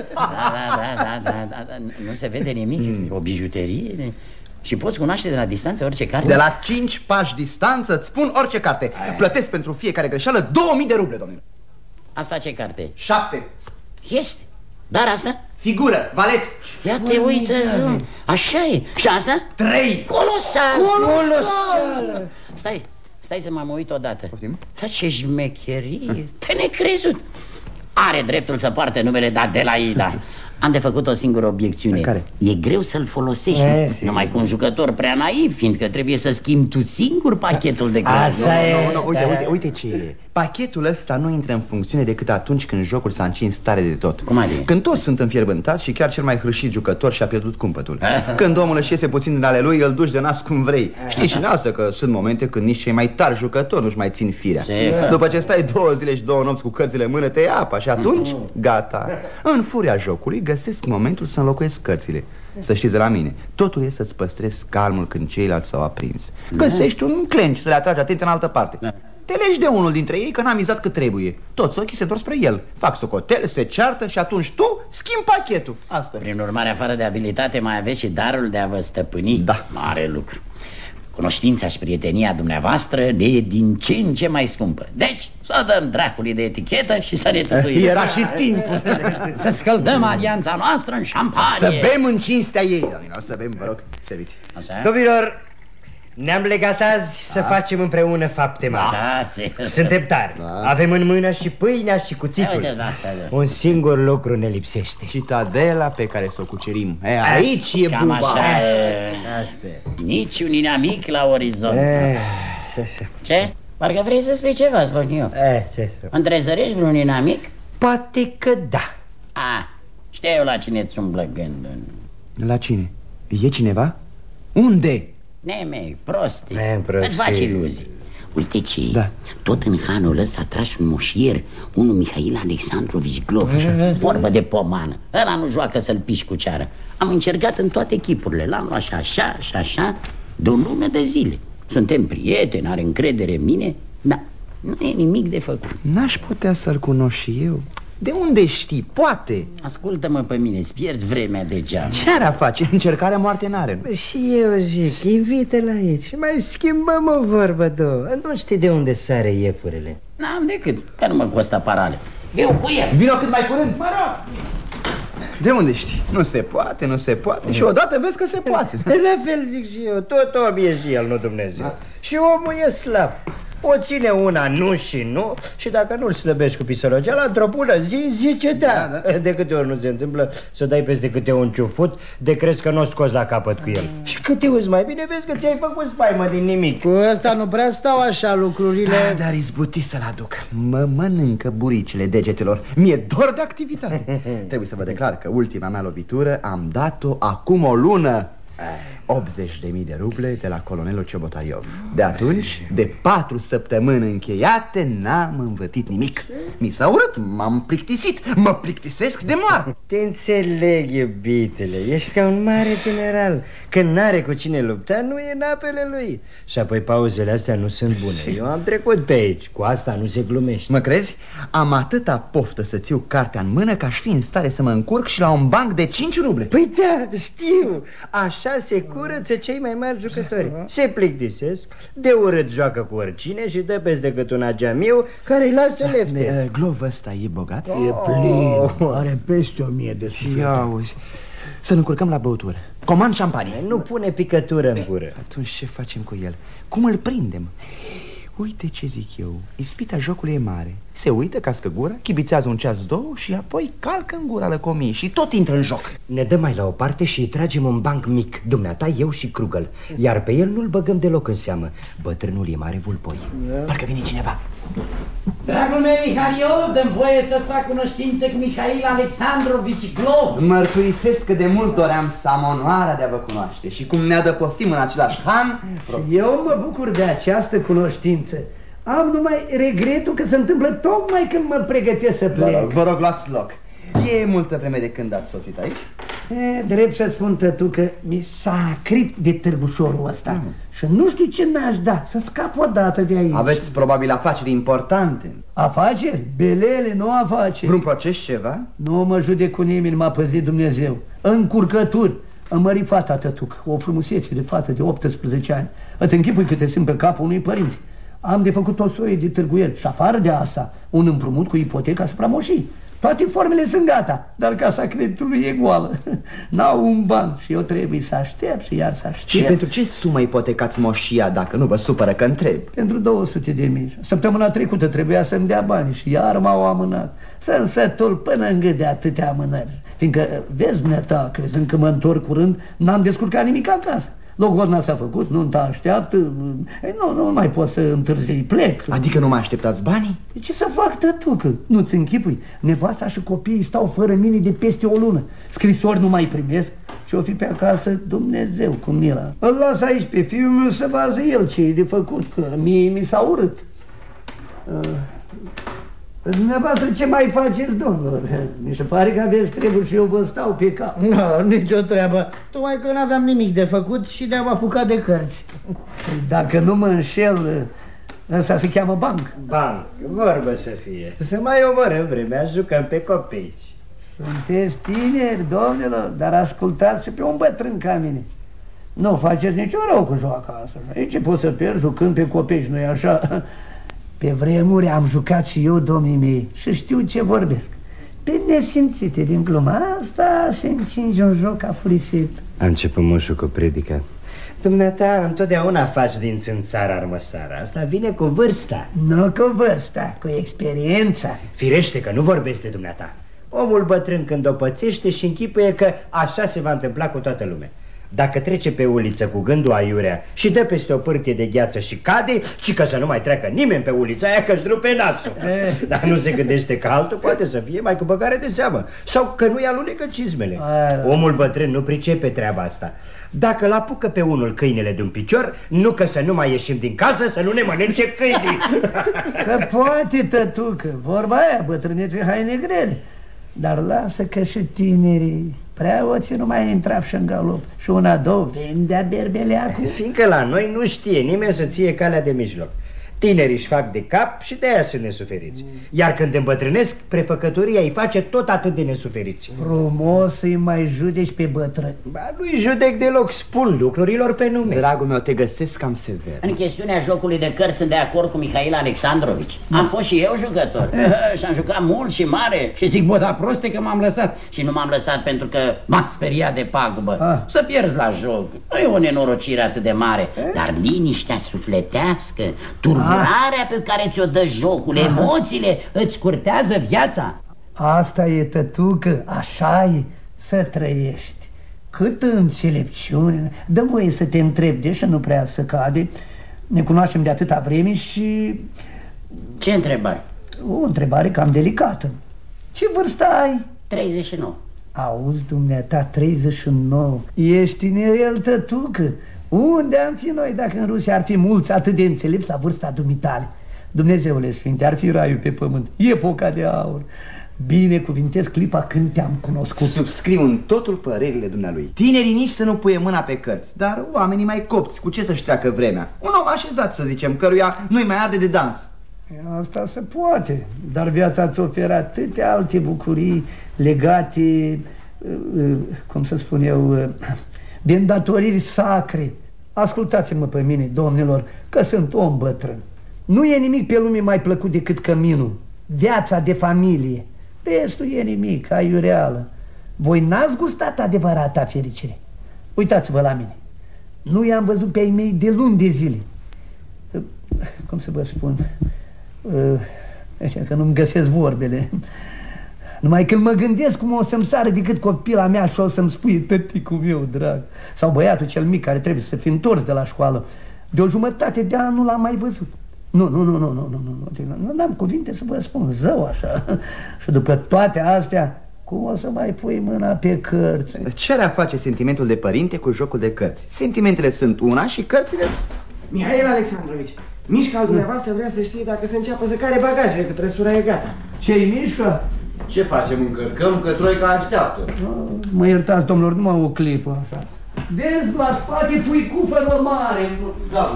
Da, nu se vede nimic, o bijuterie. Și poți cunoaște de la distanță orice carte? De la 5 pași distanță îți spun orice carte. Plătesc pentru fiecare greșeală 2000 de ruble, domnule. Asta ce carte? 7. Este. Dar asta? Figură, valet. Ia te uită, așa e. Și asta? 3. Colosal. Stai să mă uit odată. Dar ce șmecherie. Te necrezut. Are dreptul să poarte numele de Adelaida. Am de făcut o singură obiecțiune. Care? E greu să-l folosești. Numai cu un jucător prea naiv, fiindcă trebuie să schimbi tu singur pachetul de cărți. Uite ce e. Pachetul ăsta nu intră în funcțiune decât atunci când jocul s-a încins tare de tot. Cum adică? Când toți sunt înfierbântați și chiar cel mai hârșit jucător și-a pierdut cumpătul. Când omul își iese puțin din ale lui, îl duci de nas cum vrei. Știi și noastră că sunt momente când nici cei mai tari jucători nu-și mai țin firea. După ce stai 2 zile și 2 nopți cu cărțile în mână, te ia apa și atunci, gata. În furia jocului găsesc momentul să înlocuiesc cărțile. Să știți de la mine, totul e să-ți păstrezi calmul când ceilalți s-au aprins. Găsești un clench să le atragi atenția în altă parte. Te legi de unul dintre ei că n-a mizat cât trebuie. Toți ochii se întorc spre el. Fac socotele, se ceartă și atunci tu schimbi pachetul. Asta. Prin urmare, afară de abilitate, mai aveți și darul de a vă stăpâni. Da. Mare lucru. Cunoștința și prietenia dumneavoastră e din ce în ce mai scumpă. Deci, să dăm dracului de etichetă și să ne tutuim. Era și timpul. Să scăldăm alianța noastră în șampanie. Să bem în cinstea ei, domnilor. Să bem, vă rog, serviți. Domnilor, ne-am legat azi să facem împreună fapte mari. Suntem tari. Avem în mână și pâinea și cuțitul. Un singur lucru ne lipsește. Citadela pe care să o cucerim. Aici e cam buba. așa. Nici un inamic la orizont. Ce? Parcă vrei să spui ceva, Zvoniov. Întrezărești vreun inamic? Poate că da. Știu eu la cine ți umblă gândul. La cine? E cineva? Unde? Neme, prostii. Îți faci iluzii. Uite ce, tot în hanul ăsta a tras un moșier, unul Mihail Alexandrovici Glov. Vorbă de pomană. Ăla nu joacă să-l piși cu ceară. Am încercat în toate echipurile. L-am luat și așa și așa de o lună de zile. Suntem prieteni, are încredere în mine. Da, nu e nimic de făcut. N-aș putea să-l cunosc și eu. De unde știi? Poate. Ascultă-mă pe mine, îți pierzi vremea degeaba. Ce ar face? Încercarea moarte n-are. Și eu zic, invite-l aici. Mai schimbăm o vorbă, două. Nu știi de unde sare iepurele. N-am decât, că nu mă costă parale. Viu cu el. Vino cât mai curând. Mă rog. De unde știi? Nu se poate, nu se poate. Și odată vezi că se poate. La fel zic și eu, tot om e și el, nu Dumnezeu. Și omul e slab. O ține una nu și nu. Și dacă nu-l slăbești cu pisărogeala, într-o bună zi, zice da. De câte ori nu se întâmplă să dai peste câte un ciufut, de crezi că nu o scoți la capăt cu el. Și cât te uiți mai bine, vezi că ți-ai făcut spaimă din nimic. Cu ăsta nu prea stau așa lucrurile. Dar izbuti să-l aduc. Mă mănâncă buricile degetelor. Mi-e dor de activitate. Trebuie să vă declar că ultima mea lovitură am dat-o acum o lună. 80.000 de ruble de la colonelul Ciobotaiov. De atunci, de 4 săptămâni încheiate, n-am învățit nimic. Mi s-a urât, m-am plictisit. Mă plictisesc de moarte. Te înțeleg, iubitele. Ești ca un mare general. Când n-are cu cine lupta, nu e în apele lui. Și apoi pauzele astea nu sunt bune. Eu am trecut pe aici. Cu asta nu se glumește. Mă crezi? Am atâta poftă să țiu cartea în mână că aș fi în stare să mă încurc și la un banc de 5 ruble. Păi da, știu. Așa se curăță cei mai mari jucători. Se plictisesc, de urât joacă cu oricine și dă peste cât un ageamiu care îi lasă lefte. Glov ăsta e bogat? E plin, are peste 1000 de suflete. Ia auzi, să ne încurcăm la băutură. Comand șampanie. Nu pune picătură în gură. Atunci ce facem cu el? Cum îl prindem? Uite ce zic eu, ispita jocului e mare. Se uită, cască gura, chibițează un ceas, două și apoi calcă în gura lăcomii și tot intră în joc. Ne dăm mai la o parte și îi tragem un banc mic, dumneata, eu și Krugel. Iar pe el nu-l băgăm deloc în seamă. Bătrânul e mare vulpoi. Parcă vine cineva. Dragul meu, Mihariov, dă-mi voie să-ți fac cunoștință cu Mihail Alexandrovici Glov. Mărturisesc că de mult doream să am onoarea de a vă cunoaște. Și cum ne adăpostim în același han. Eu mă bucur de această cunoștință. Am numai regretul că se întâmplă tocmai când mă pregătesc să plec. Vă rog, luați loc. E multă vreme de când ați sosit aici? Drept să spun, tătucă, mi s-a acrit de târgușorul ăsta. Și nu știu ce n-aș da, să scap odată de aici. Aveți probabil afaceri importante. Afaceri? Belele, nu afaceri. Vreun proces, ceva? Nu mă judec cu nimeni, m-a păzit Dumnezeu. Încurcături. Am mărit fata, tătuc, o frumusețe de fată de 18 ani. Îți închipui câte sunt pe capul unui părinte. Am de făcut o soie de târguieli și afară de asta un împrumut cu ipoteca asupra moșii. Toate formele sunt gata, dar casa creditului e goală. N-au un ban și eu trebuie să aștept și iar să aștept. Și pentru ce sumă ipotecați moșia, dacă nu vă supără că întreb? Pentru 200.000. Săptămâna trecută trebuia să-mi dea bani și iar m-au amânat. Să-mi sătul până în gât de atâtea amânări. Fiindcă, vezi dumneata, crezând că mă întorc curând, n-am descurcat nimic acasă. Logodna s-a făcut, nunta așteaptă. Nu mai pot să întârzii, plec. Adică nu mai așteptați banii? Ce să fac, tătucă? Nu-ți închipui? Nevasta și copiii stau fără mine de peste o lună. Scrisori nu mai primesc și o fi pe acasă Dumnezeu cu mila. Îl las aici pe fiul meu să vază el ce e de făcut, că mie mi s-a urât. Dumneavoastră ce mai faceți, domnilor? Mi se pare că aveți treburi și eu vă stau pe cap. Nu, nicio treabă. Tocmai că n-aveam nimic de făcut și ne-am apucat de cărți. Dacă nu mă înșel, ăsta se cheamă banc. Banc, vorbă să fie. Să mai omorăm vremea, jucăm pe copeici. Sunteți tineri, domnilor, dar ascultați și pe un bătrân ca mine. Nu faceți niciun rău cu joaca asta. Aici poți să pierzi jucând pe copeici, nu-i așa? Pe vremuri am jucat și eu, domnii mei, și știu ce vorbesc. Pe nesimțite din gluma asta se încinge un joc afurisit. A început moșul cu predica. Dumneata întotdeauna faci din țânțara armăsara. Asta vine cu vârsta. Nu cu vârsta, cu experiența. Firește că nu vorbești de dumneata. Omul bătrân când o pățește și închipuie că așa se va întâmpla cu toată lumea. Dacă trece pe uliță cu gândul aiurea și dă peste o pârtie de gheață și cade, ci că să nu mai treacă nimeni pe ulița aia că-și rupe nasul. Dar nu se gândește că altul poate să fie mai cu băgare de seamă sau că nu-i alunecă cizmele. Omul bătrân nu pricepe treaba asta. Dacă l-apucă pe unul câinele de un picior, nu că să nu mai ieșim din casă să nu ne mănânce câinii. Să poate, tătucă, vorba aia, bătrânețe haine grele. Dar lasă că și tinerii preoții nu mai intră și în galop. Și una, două, vendea berbeleacul. Fiindcă la noi nu știe nimeni să ție calea de mijloc. Tinerii își fac de cap și de aia sunt nesuferiți. Iar când îmbătrânesc, prefăcătoria îi face tot atât de nesuferiți. Frumos să-i mai judeci pe bătrâni. Ba, nu-i judec deloc, spun lucrurilor pe nume. Dragul meu, te găsesc cam sever. În chestiunea jocului de cărți sunt de acord cu Mihail Alexandrovici. Am fost și eu jucător și am jucat mult și mare. Și zic, bă, dar proste că m-am lăsat. Și nu m-am lăsat pentru că m-am speriat de pagubă. Să pierzi la joc nu e o nenorocire atât de mare. Dar liniștea sufletească, turburarea pe care ți-o dă jocul, emoțiile, îți curtează viața. Asta e, tătucă, așa e, să trăiești. Câtă înțelepciune. Dă voie să te întrebi, deși nu prea să cade. Ne cunoaștem de atâta vreme și... Ce întrebare? O întrebare cam delicată. Ce vârstă ai? 39. Auzi, dumneata, 39. Ești tinerel, tătucă. Unde am fi noi dacă în Rusia ar fi mulți atât de înțelepți la vârsta dumitale? Dumnezeule sfinte, ar fi raiul pe pământ, epoca de aur. Binecuvintez clipa când te-am cunoscut. Subscriu în totul părerile dumnealui. Tinerii nici să nu puie mâna pe cărți, dar oamenii mai copți, cu ce să-și treacă vremea? Un om așezat, să zicem, căruia nu-i mai arde de dans. Asta se poate, dar viața îți oferă atâtea alte bucurii legate, cum să spun eu, de îndatoriri sacre. Ascultați-mă pe mine, domnilor, că sunt om bătrân. Nu e nimic pe lume mai plăcut decât căminul, viața de familie. Restul e nimic, aiureală. Voi n-ați gustat adevărata fericire. Uitați-vă la mine. Nu i-am văzut pe ai mei de luni de zile. Cum să vă spun? Așa că nu-mi găsesc vorbele. Numai când mă gândesc cum o să-mi sară decât copila mea și o să-mi spui tăticul meu drag, sau băiatul cel mic care trebuie să fie întors de la școală, de o jumătate de an nu l-am mai văzut. Nu am cuvinte să vă spun, zău așa. Și după toate astea, cum o să mai pui mâna pe cărți? Ce are a face sentimentul de părinte cu jocul de cărți? Sentimentele sunt una și cărțile sunt... Mihail Alexandrovici, Mișca al dumneavoastră vrea să știe dacă se înceapă să care bagajele, că trăsura e gata. Ce-i Mișca? Ce facem? Încărcăm, că troica așteaptă. Mă iertați, domnilor, numai o clipă așa. Vezi, la spate pui cufărul mare. Da,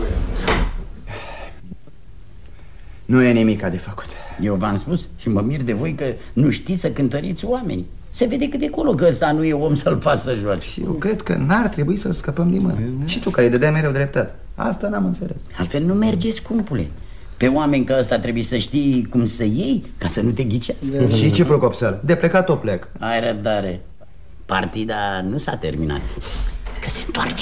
nu e nimica de făcut. Eu v-am spus și mă mir de voi că nu știți să cântăriți oamenii. Se vede cât de colo că ăsta nu e om să-l faci să joace. Și eu cred că n-ar trebui să-l scăpăm din mână. Și tu care îi dădeai mereu dreptate. Asta n-am înțeles. Altfel nu merge, scumpule. Pe oameni ca ăsta trebuie să știi cum să iei ca să nu te ghicească. Și ce procopseală? De plecat o plec. Ai răbdare. Partida nu s-a terminat. Că se întoarce.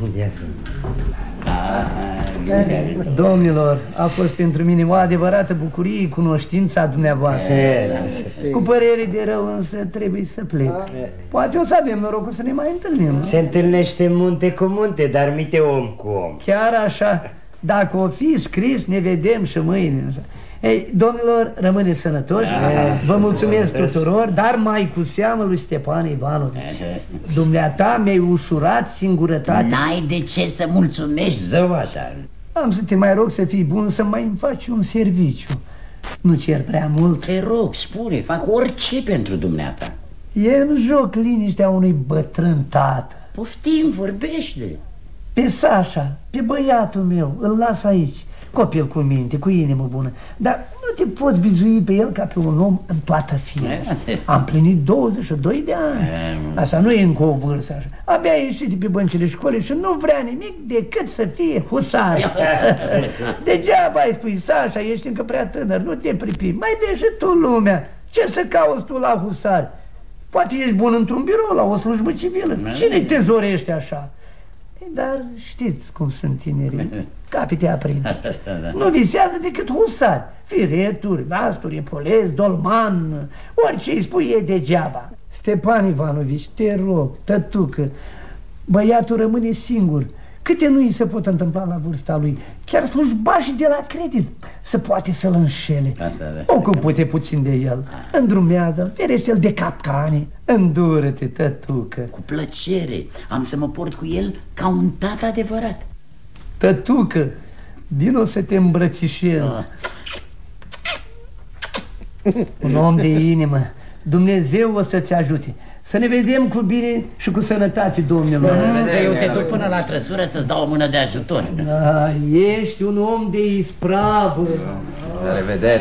Domnilor, a fost pentru mine o adevărată bucurie cunoștința dumneavoastră. Cu părere de rău însă trebuie să plec. Poate o să avem norocul să ne mai întâlnim. Se întâlnește munte cu munte, dar mite om cu om. Chiar așa. Dacă o fi scris, ne vedem și mâine. Ei, domnilor, rămâneți sănătoși. Vă mulțumesc tuturor, dar mai cu seamă lui Stepan Ivanovici. Dumneata mi-ai ușurat singurătatea. N-ai de ce să mulțumești, zău, așa. Am să te mai rog să fii bun să mai îmi faci un serviciu. Nu cer prea mult. Te rog, spune, fac orice pentru dumneata. E în joc liniștea unui bătrân tată. Poftim, vorbește. Pe Sașa, pe băiatul meu, îl las aici. Copil cu minte, cu inimă bună. Dar nu te poți bizui pe el ca pe un om în toată firea. Am plinit 22 de ani. Asta nu e încă o vârstă așa. Abia ieșit de pe băncile școlii și nu vrea nimic decât să fie husar. Degeaba îi spui, Sașa, ești încă prea tânăr, nu te pripi. Mai vezi și tu lumea. Ce să cauți tu la husar? Poate ești bun într-un birou, la o slujbă civilă. Cine te zorește așa? Dar știți cum sunt tinerii, capite aprinși. Nu visează decât husari, fireturi, nasturi, epolezi, dolman, orice îi spui e degeaba. Stepan Ivanovici, te rog, tătucă, băiatul rămâne singur. Câte nu îi se pot întâmpla la vârsta lui? Chiar slujbașii de la credit să poate să-l înșele. Ocupă-te puțin de el, îndrumează-l, ferește-l de capcane. Îndură-te, tătucă. Cu plăcere, am să mă port cu el ca un tată adevărat. Tătucă, vino să te îmbrățișez. Un om de inimă, Dumnezeu o să-ți ajute. Să ne vedem cu bine și cu sănătate, domnilor. Eu te duc până la trăsură să-ți dau o mână de ajutor. Ești un om de ispravă. La revedere.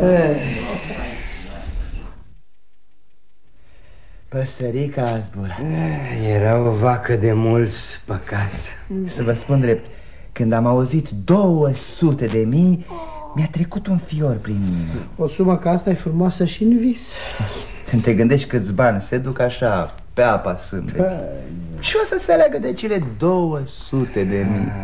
Păsărica a zburat. Era o vacă de mulți păcați. Să vă spun drept, când am auzit 200.000, mi-a trecut un fior prin mine. O sumă ca asta e frumoasă și în vis. Când te gândești câți bani se duc așa pe apa sâmbeții și o să se leagă de cele 200.000.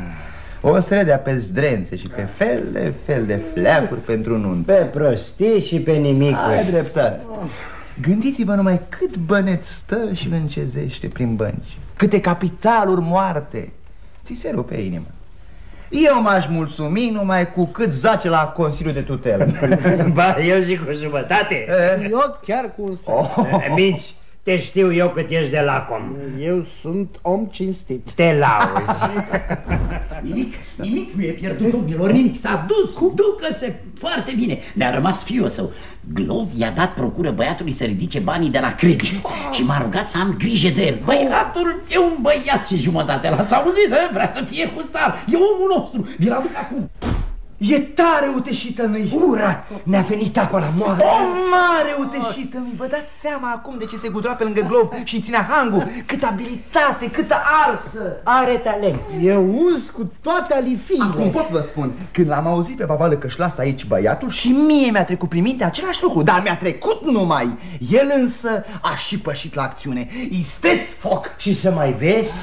O să le dea pe zdrențe și pe fel de fleacuri pentru nuntă. Pe prostii și pe nimic. Ai dreptate. Gândiți-vă numai cât băneț stă și îl încezește prin bănci. Câte capitaluri moarte. Ți se rupe inima. Eu m-aș mulțumi numai cu cât zace la Consiliul de Tutelă. Ba, eu zic cu jumătate. Eu chiar cu un stat. Minți, te știu eu cât ești de lacom. Eu sunt om cinstit. Te lauzi. Nimic nu e pierdut, domnilor, nimic. S-a dus, ducă-se foarte bine. Ne-a rămas fiul său. Glov i-a dat procură băiatului să ridice banii de la credit și m-a rugat să am grijă de el. Băiatul e un băiat și jumătate. L-ați auzit, vrea să fie husar. E omul nostru, vi-l aduc acum. E tare uteșită-mi. Ura, ne-a venit apa la moară. O mare uteșită-mi. Vă dați seama acum de ce se gudura pe lângă Glov și ținea hangul. Câtă abilitate, câtă artă. Are talent. Eu uz cu toate alifiile. Acum pot vă spun, când l-am auzit pe babală că-și lasă aici băiatul, și mie mi-a trecut prin minte același lucru. Dar mi-a trecut numai. El însă a și pășit la acțiune. Isteți foc. Și să mai vezi.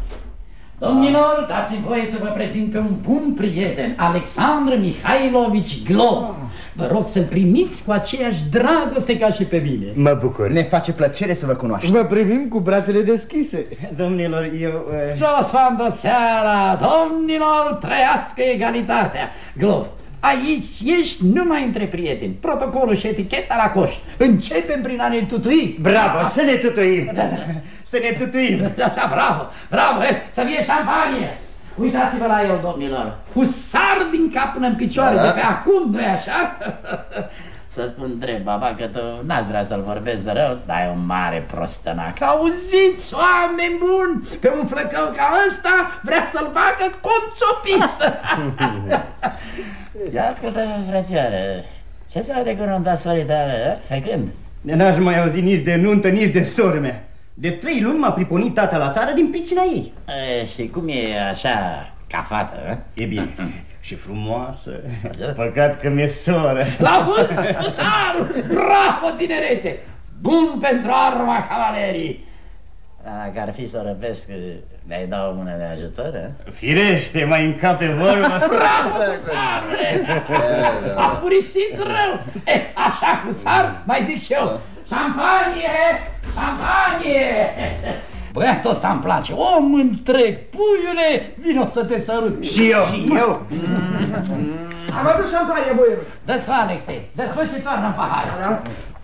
Domnilor, dați-mi voie să vă prezint pe un bun prieten, Alexandru Mihailovici Glov. Vă rog să-l primiți cu aceeași dragoste ca și pe mine. Mă bucur. Ne face plăcere să vă cunoaștem. Vă primim cu brațele deschise. Domnilor, eu... Jos v-am seara, domnilor, trăiască egalitatea. Glov, aici ești numai între prieteni. Protocolul și eticheta la coș. Începem prin a ne tutui. Bravo, să ne tutuim. Să ne tutuim. Așa, bravo, bravo, să fie șampanie. Uitați-vă la el, domnilor. Husar din cap până în picioare, de pe acum, nu-i așa? Să spun drept, baba, că tu n-ați vrea să-l vorbesc de rău, dar e un mare prostănac. Auziți, oameni buni, pe un flăcău ca ăsta vrea să-l facă conțopisă. Ia ascultă-mi, frățioare, ce se vede cu nunta sorii tale, pe când? N-aș mai auzi nici de nuntă, nici de soră mea. De 3 luni m-a priponit tata la țară din pricina ei. Și cum e așa, ca fată, E bine, și frumoasă. Păcat că mi-e soră. L-auzi, husarul! Bravo, tinerețe! Bun pentru arma cavalerii! Dacă ar fi să o răpesc, mi-ai da o mână de ajutor, a? Firește, mai încape vorba. Bravo, husarule! A purisit rău! Așa, husar, mai zic și eu. Șampanie! Șampanie! Băiatul ăsta îmi place, om întreg, puiule, vino să te sărut. Și eu. Și eu. Am adus șampanie, boierul. Dă-ți, Alexei, dă-ți fă și toarnă în pahar.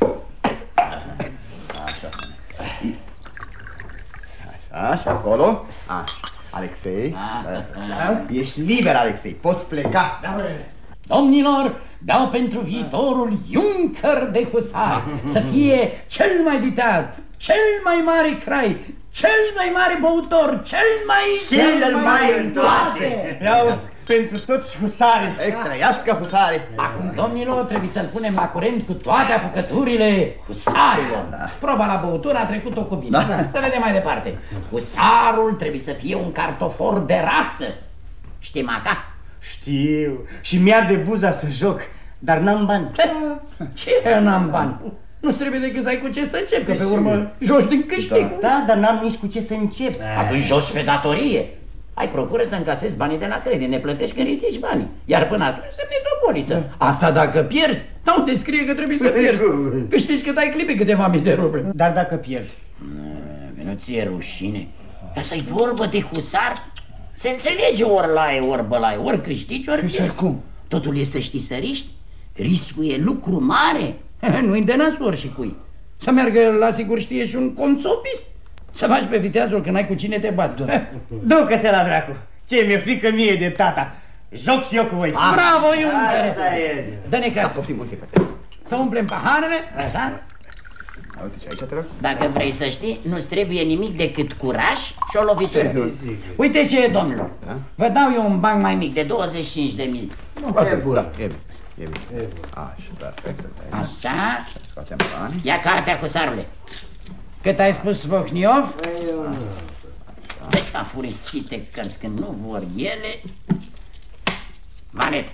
Așa, și acolo. Alexei. Ești liber, Alexei, poți pleca. Domnilor, dau pentru viitorul Junker de husar să fie cel mai viteaz, cel mai mare crai, cel mai mare băutor, cel mai în toate. Iau pentru toți husarii. Trăiască husarii. Acum, domnilor, trebuie să-l punem la curent cu toate apucăturile husarilor. Proba la băutură a trecut-o cu bine. Să vedem mai departe. Husarul trebuie să fie un cartofor de rasă. Știi, Maca? Știu, și mi-arde buza să joc, dar n-am bani. Ce n-am bani? Nu trebuie decât să ai cu ce să începi, că pe urmă joci din câștig. Da, dar n-am nici cu ce să încep. Atunci joci pe datorie. Ai procură să încasezi banii de la credit, ne plătești când ridici banii. Iar până atunci semnezi o poliță. Asta dacă pierzi, unde scrie că trebuie să pierzi? Câștigi cât ai clipi câteva mii de ruble. Dar dacă pierd? Nu ți-e rușine? Asta-i vorbă de husar? Se înțelege ori laie, ori bălaie, ori câștigi, ori pierzi. Cum? Totul e să știi să riști. Riscul e lucru mare. Nu-i de nasor și cui. Să meargă la sigur știe și un conțopist. Să faci pe viteazul când ai cu cine te bati. Ducă-se la dracu. Ce mi-e frică mie de tata. Joc și eu cu voi. Bravo, Junker! Dă-ne cărți. Să umplem paharele, așa? Uite ce aici te rog. Dacă vrei să știi, nu-ți trebuie nimic decât curaj și o lovitură. Uite ce e, domnilor. Vă dau eu un ban mai mic de 25.000. E bun. E bine. Așa, perfect. Așa. Scoatem bani. Ia cartea, husarule. Cât ai spus, Vohniov? Deci afurisite cărți când nu vor ele. Valet.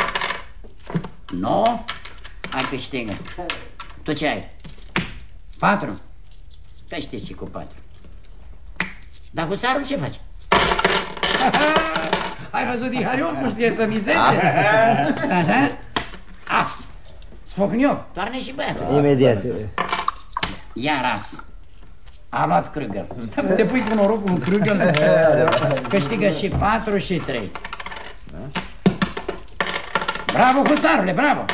9. Ai câștigă. Tu ce ai? 4. Că știți și cu 4. Dar husarul ce face? Ai văzut Diharion cum știe să mizeze? Așa? As. Sfocniov, toarne și băiatul. Imediat. Iar as. A luat Krugel. Te pui cu norocul în Krugel, câștigă și 4 și 3. Bravo, husarule, bravo!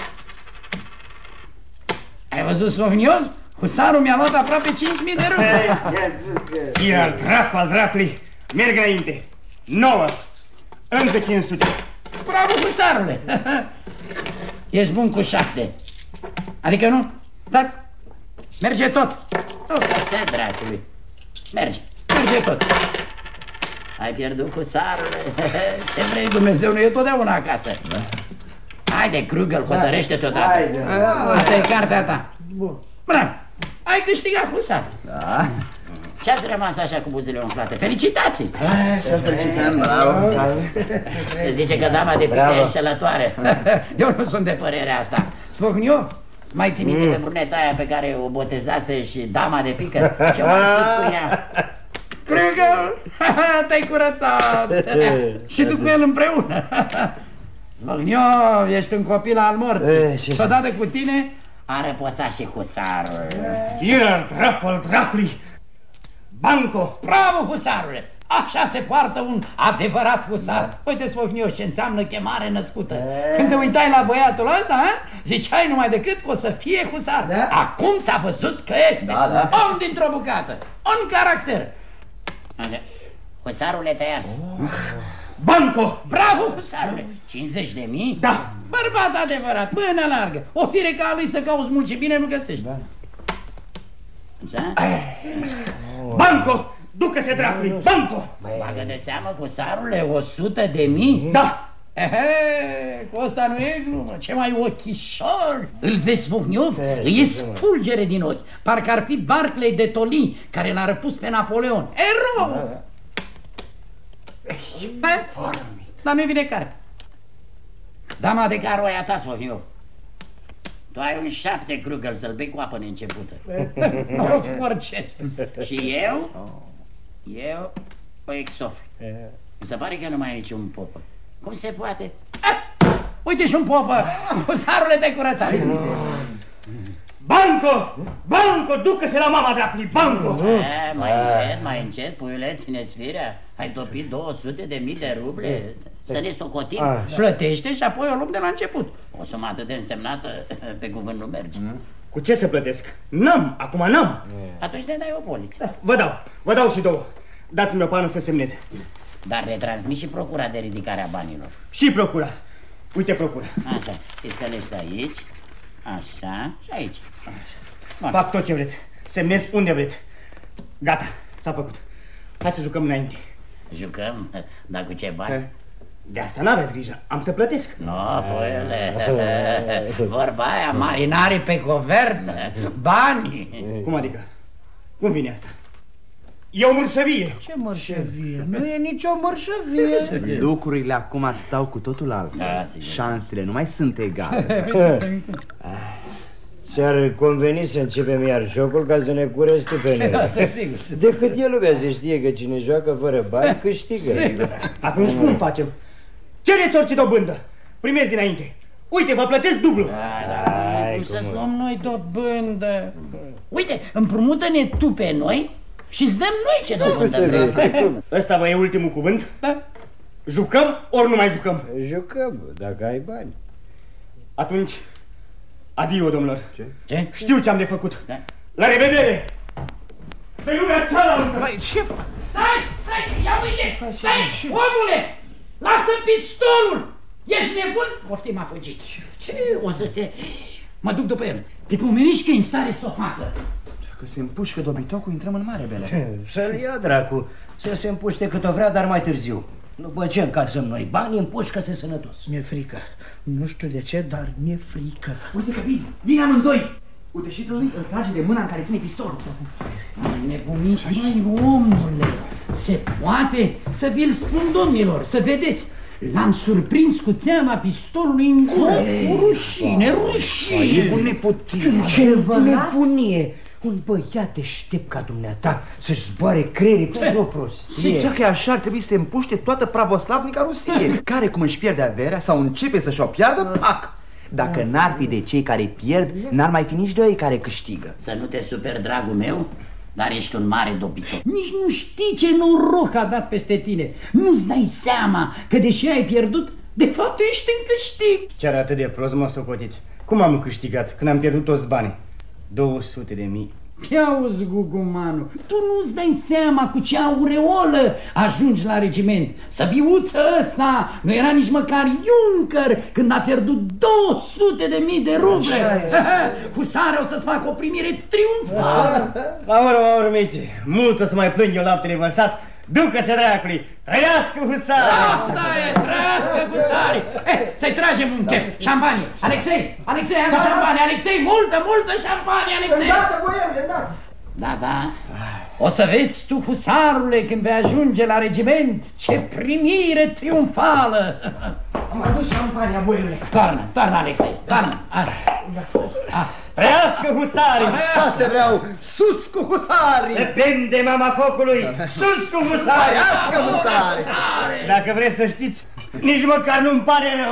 Ai văzut, Sfocniov? Husarul mi-a luat aproape 5.000 de ruble. Iar dracu al dracului, merg înainte. 9. Încă 500. Bravo, husarule! Ești bun cu 7. Adică nu? Da? Merge tot. Tot așa, dracului. Merge tot. Ai pierdut, husarule. Ce vrei, Dumnezeu, nu e totdeauna acasă. Haide, Krugel, hotărăște-te odată. Asta e cartea ta. Bravo. Ai câștigat, husar. Da. Ce-ați rămas așa cu buzele umflate? Felicitații! Să felicităm, bravo. Se zice că dama de pică e înșelătoare. Eu nu sunt de părerea asta. Sfocniov, mai ții minte pe bruneta aia pe care o botezase și dama de pică? Ce mai fi cu ea? Krugel, te-ai curățat! Și tu cu el împreună. Sfocniov, ești un copil al morții. Și odată cu tine a răposat și husarul. Iar dracu al dracului. Banco! Bravo, husarule! Așa se poartă un adevărat husar. Uite, Sfocniov, ce înseamnă chemare născută. Când te uitai la băiatul ăsta, ziceai numai decât că o să fie husar. Acum s-a văzut că este om dintr-o bucată, un caracter. Așa. Husarule, te-ai ars. Banco! Bravo, husarule! 50.000? Da. Bărbat adevărat, până largă. O fire ca lui să cauți munci bine nu găsești. Banco! Ducă-se dracului! Banco! Bagă de seamă, husarule, 100.000? Da! Cu ăsta nu e glumă, ce mai ochișor! Îl vezi, Sfocniov? Îi ies fulgere din ochi. Parcă ar fi Barclay de Tolly, care l-a răpus pe Napoleon. Erou! Dar nu-i vine carte. Dama de caro e a ta, Sfocniov. Tu ai un 7 Krugel să-l bei cu apă neîncepută. Noroc orice. Și eu o exoflu. Mi se pare că nu mai ai niciun popă. Cum se poate? Uite și un popă! Husarule, te-ai curățat! Banco! Banco! Ducă-se la mama dracului! Banco! Mai încet, puiule, țineți firea. Ai topit 200.000 de ruble. Să ne socotim. Plătește și apoi o luăm de la început. O sumă atât de însemnată, pe cuvânt nu merge. Cu ce să plătesc? N-am, acum n-am. Atunci ne dai o poliță. Vă dau și două. Dați-mi o pană să semneze. Dar le transmit și procura de ridicare a banilor. Și procura. Uite procura. Așa, piscălești aici, așa și aici. Așa. Fac tot ce vreți. Semnez unde vreți. Gata, s-a făcut. Hai să jucăm înainte. Jucăm? Dar cu ce bani? De asta n-aveți grijă, am să plătesc. No, puiule, vorba aia, marinari pe covertă, bani. Cum adică? Cum vine asta? E o mărșăvie. Ce mărșăvie? Nu e nicio mărșăvie. Lucrurile acum stau cu totul altfel. Șansele nu mai sunt egale. Și-ar conveni să începem iar jocul ca să ne curăți tu pe noi. Decât el lumea să știe că cine joacă fără bani câștigă. Atunci cum facem? Cereți orice dobândă. Primesc dinainte. Uite, vă plătesc dublu. Cum să-ți luăm noi dobândă? Uite, împrumută-ne tu pe noi și-ți dăm noi ce dobândă vrei. Ăsta vă e ultimul cuvânt? Da. Jucăm ori nu mai jucăm? Jucăm, dacă ai bani. Atunci, adio, domnilor. Ce? Știu ce am de făcut. Da. La revedere! Pe lumea cealaltă! Mai ce fac? Stai, ia uite! Stai, omule! Lasă pistolul! Ești nebun? Poftim a fugit. Ce o să se... Mă duc după el. Te pomeniști că e în stare să o facă. Dacă se împușcă dobitocul, intrăm în mare, bele. Să-l ia, dracu. Să se împuște cât o vrea, dar mai târziu. După ce încasăm noi bani, împușcă-se sănătos. Mi-e frică. Nu știu de ce, dar mi-e frică. Uite că vin amândoi. Uite și lui îl trage de mâna în care ține pistolul. Nebuniți, măi, omule. Se poate să vi-l spun domnilor, să vedeți. L-am surprins cu țeama pistolului în gură. Rușine. E cu neputință. Ce nebunie! Un băiat deștept ca dumneata să-și zboare creierii pentru o prostie. Exact că așa ar trebui să se împuște toată pravoslavnica Rusiei, care cum își pierde averea sau începe să-și o piardă, pac! Dacă n-ar fi de cei care pierd, n-ar mai fi nici de ei care câștigă. Să nu te superi, dragul meu, dar ești un mare dobitoc. Nici nu știi ce noroc a dat peste tine. Nu-ți dai seama că deși ai pierdut, de fapt ești în câștig. Chiar atât de prost mă socotiți. Cum am câștigat când am pierdut toți banii? 200.000. Ia-uzi, Gugumanu, tu nu-ți dai seama cu ce aureolă ajungi la regiment. Săbiuță ăsta nu era nici măcar Juncker când a pierdut 200.000 de ruble. Husarea o să-ți facă o primire triumfală. Mă urmiți, mult o să mai plâng eu laptele vărsat. Ducă-se dracului, trăiască husarii! Asta e, trăiască husarii! Să-i tragem un chef, șampanie! Alexei, adu șampanie, Alexei, multă șampanie, Alexei! Da, o să vezi tu, husarule, când vei ajunge la regiment, ce primire triumfală! Am adus șampania, boiule! Toarnă, Alexei, toarnă! Trăiască husarii! Te vreau! Sus cu husarii! Se prinde mama focului! Sus cu husarii! Trăiască husarii! Dacă vreți să știți, nici măcar nu-mi pare rău.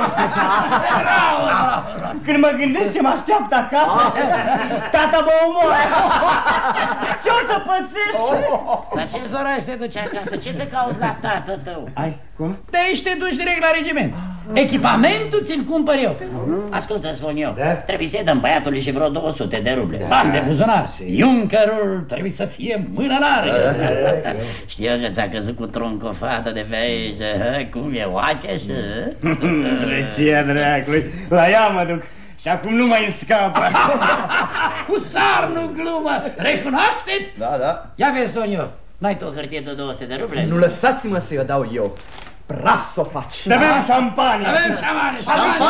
Când mă gândesc ce mă așteaptă acasă, tata mă omoară. Ce o să pățesc? Dar ce zorași te duci acasă? Ce să cauți la tată tău? Ai, cum? De aici te duci direct la regiment. Echipamentul ți-l cumpăr eu. Ascultă, spun eu, trebuie să-i dăm băiatului și vreo 200 de ruble. Bani de buzunar. Junkerul trebuie să fie mână largă. Știu că ți-a căzut cu truncul fată de pe aici. Cum e, oacheș? Drăcia dracului, la ea mă duc. Și acum nu mai scapă. Husar, nu glumă. Recunoașteți? Da. Ia vezi, Sonior, n-ai tu o hârtie de 200 de ruble? Nu lăsați-mă să-i o dau eu. Praf să o faci. Să bem șampanie. Șampanie!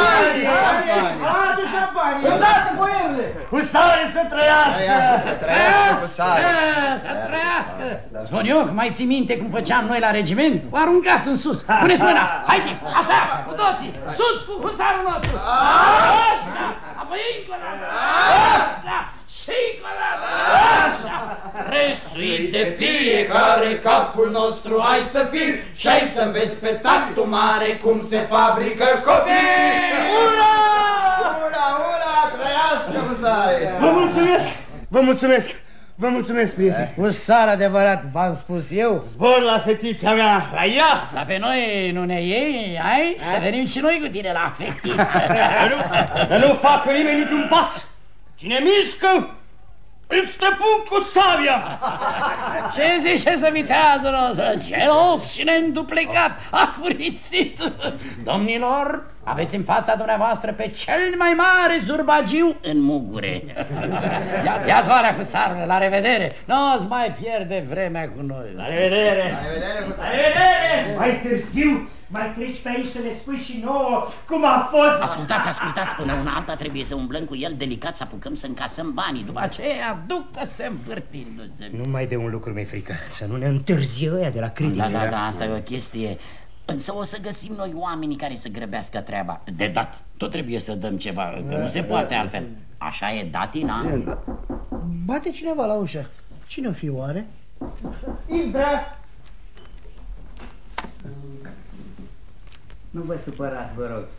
Adu șampanie! Odată, boierule! Husarii să trăiască! Să trăiască! Zvoniuc, mai ții minte cum făceam noi la regiment? O aruncat în sus! Puneți mâna! Haide! Așa! Cu toții! Sus cu husarul nostru! Așa! Apoi încă o dată. Așa. Și încă o dată. Așa. Prețuind de fiecare capul nostru ai să fim și ai să înveți pe tactul mare cum se fabrică copii. Ura! Ura, ura, trăiască, Husare! Vă mulțumesc! Vă mulțumesc! Vă mulțumesc, prieteni! Husar adevărat, v-am spus eu. Zbor la fetița mea, la ea! Dar pe noi nu ne iei, ai? Să venim și noi cu tine la fetiță. Să nu facă nimeni niciun pas! Cine mișcă, îl stăpân cu sabia! Ce zice să vitează nostru? Gelos și neînduplecat, afurisit! Domnilor, aveți în fața dumneavoastră pe cel mai mare zurbagiu în Mugure. Ia-ți valea cu sarule, la revedere! Nu-ți mai pierde vremea cu noi. La revedere! La revedere, Husare! La revedere! Mai târziu mai treci pe aici să ne spui și nouă cum a fost. Ascultați, până una alta trebuie să umblăm cu el delicat, să apucăm să încasăm banii. După aceea ducă-se învârtindu-se. Numai de un lucru mi-e frică, să nu ne întârzie ăia de la credite. Da, asta e o chestie. Însă o să găsim noi oamenii care să grăbească treaba. De dat, tot trebuie să dăm ceva, că nu se poate altfel. Așa e, Datina? Bate cineva la ușă. Cine o fi oare? Intră! Nu vă supărați, vă rog.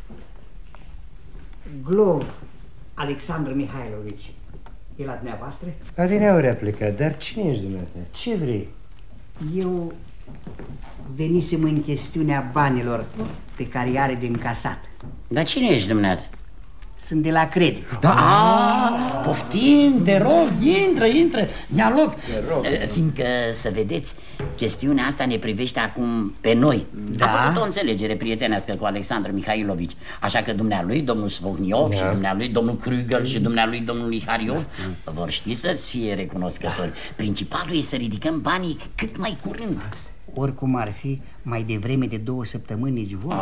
Glov, Alexandru Mihailovici, e la dumneavoastră? Adineauri a plecat, dar cine ești dumneata? Ce vrei? Eu venisem în chestiunea banilor pe care i-are de încasat. Dar cine ești dumneata? Sunt de la credit. Da, poftim, te rog, intră, ia loc. Fiindcă, să vedeți, chestiunea asta ne privește acum pe noi. A făcut o înțelegere prietenească cu Alexandru Mihailovici. Așa că dumnealui, domnul Svohniov, și dumnealui, domnul Krugel, și dumnealui, domnul Ihariov, vor ști să-ți fie recunoscători. Principalul e să ridicăm banii cât mai curând. Oricum ar fi, mai devreme de 2 săptămâni nici vorba.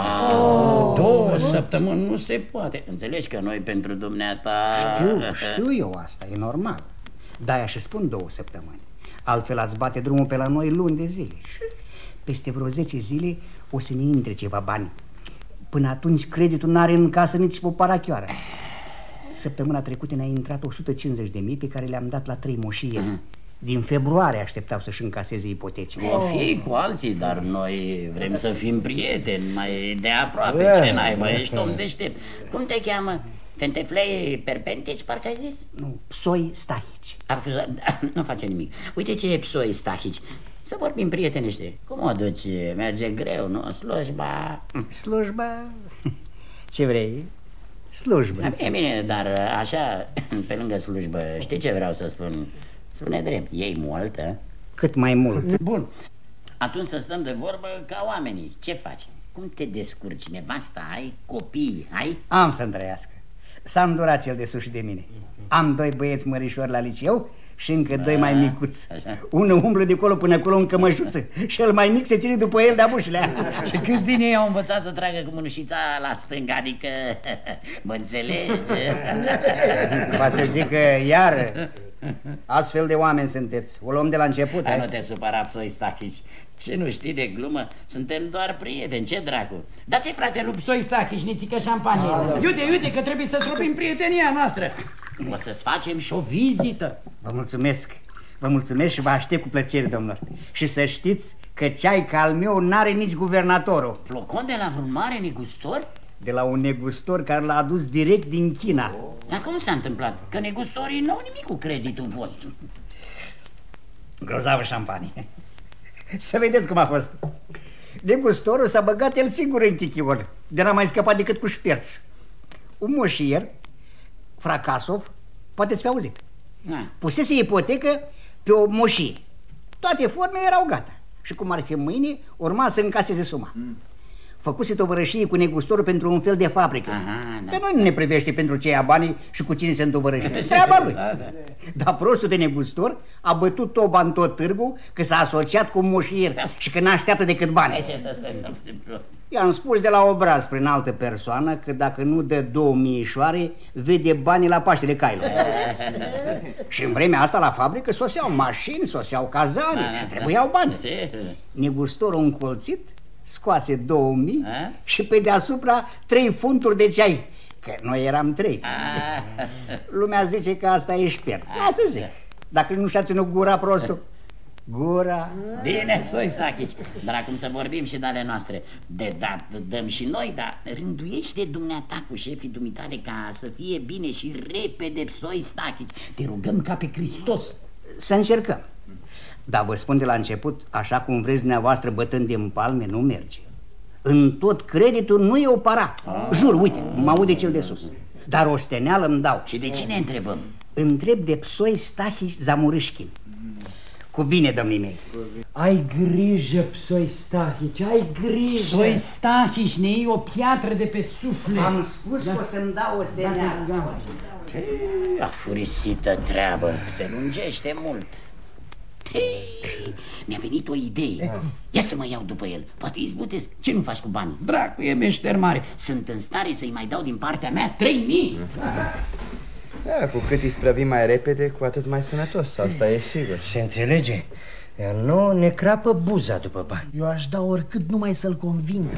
2 săptămâni nu se poate. Înțelegi că noi pentru dumneata... Știu eu asta, e normal. De-aia și spun 2 săptămâni. Altfel ați bate drumul pe la noi luni de zile. Peste vreo 10 zile o să ne intre ceva bani. Până atunci creditul n-are în casă nici o parachioară. Săptămâna trecută ne-a intrat 150.000 pe care le-am dat la 3 moșii. Din februarie așteptau să-și încaseze ipotecile. O fi cu alții, dar noi vrem să fim prieteni mai de aproape. Ce n-ai, ești om deștept. Cum te cheamă? Fenteflei Perpentici, parcă ai zis? Nu, Psoi Stahici. Nu face nimic. Uite ce e Psoi Stahici. Să vorbim prietenește. Cum o duci? Merge greu, nu? Slujba... Slujba? Ce vrei? Slujbă. Bine, dar așa, pe lângă slujbă, știi ce vreau să spun? Spune drept, iei mult, a? Cât mai mult. Bun, atunci să stăm de vorbă ca oamenii. Ce faci? Cum te descurci? Nevasta ai? Copii ai? Am să-mi trăiască. S-a îndurat cel de sus și de mine. Am 2 băieți mărișori la liceu și încă 2 mai micuți. Unul umblă de colo până acolo în cămășuță și el mai mic se ține după el de-a bușlea. Și câți din ei au învățat să tragă cu mânușița la stânga, adică mă înțelege? Va să zic că iar astfel de oameni sunteți. O luăm de la început. Nu te supăra, Psoi Stahici. Ce nu știi de glumă? Suntem doar prieteni, ce dracu? Dați-i, frate, lui Psoi Stahici, nițică șampanie. Iute că trebuie să stropim prietenia noastră. O să-ți facem și o vizită. Vă mulțumesc și vă aștept cu plăcere, domnilor. Și să știți că ceai ca al meu n-are nici guvernatorul. Flocon de la vreun mare negustor? De la un negustor care l-a adus direct din China. Dar cum s-a întâmplat? Că negustorii n-au nimic cu creditul vostru. Grozavă șampanie. Să vedeți cum a fost. Negustorul s-a băgat el singur în chichion, de n-a mai scăpat decât cu șperț. Un moșier, Fracasov, poate-ți fi auzit, pusese ipotecă pe o moșie. Toate formele erau gata. Și cum ar fi mâine, urma să încaseze suma. Făcuse tovărășie cu negustorul pentru un fel de fabrică. Pe noi nu ne privește pentru ce ia banii și cu cine se întovărăște. Treaba lui. Dar prostul de negustor a bătut toba în tot târgul că s-a asociat cu un moșier și că n-așteaptă decât bani. I-am spus de la obraz prin altă persoană că dacă nu dă 2 miișoare, vede banii la Paștele Cailor. Și în vremea asta la fabrică soseau mașini, soseau cazane, trebuiau bani. Negustorul încolțit scoase 2000 și pe deasupra 3 funturi de ceai, Că noi eram 3. Lumea zice că asta e șpert. Lasă zic. Dacă nu și-a ținut gura prostul. Gura. Bine, Soisachici, dar acum să vorbim și de ale noastre. De dat dăm și noi, dar rânduiește dumneata cu șefii dumitale ca să fie bine și repede, Soisachici. Te rugăm ca pe Hristos. Să încercăm. Dar vă spun de la început, așa cum vreți dumneavoastră bătând din palme, nu merge. În tot creditul nu e o para. Jur, uite, mă aude cel de sus. Dar o steneală îmi dau. Și de cine întrebăm? Întreb de Psoi Stahiș Zamurâșchin. Cu bine, domnii mei. Ai grijă, Psoi Stahici, ai grijă. Psoi Stahici, ne iei o piatră de pe suflet. Am spus că o să-mi dau o steneală. Afurisită treabă, se lungește mult. Mi-a venit o idee. Ia să mă iau după el. Poate izbutesc. Ce nu faci cu banii? Dracu, e meșter mare. Sunt în stare să-i mai dau din partea mea 3000. Da, cu cât îi sprăvim mai repede, cu atât mai sănătos. Asta e sigur. Se înțelege? Nu ne crapă buza după bani. Eu aș da oricât numai să-l conving.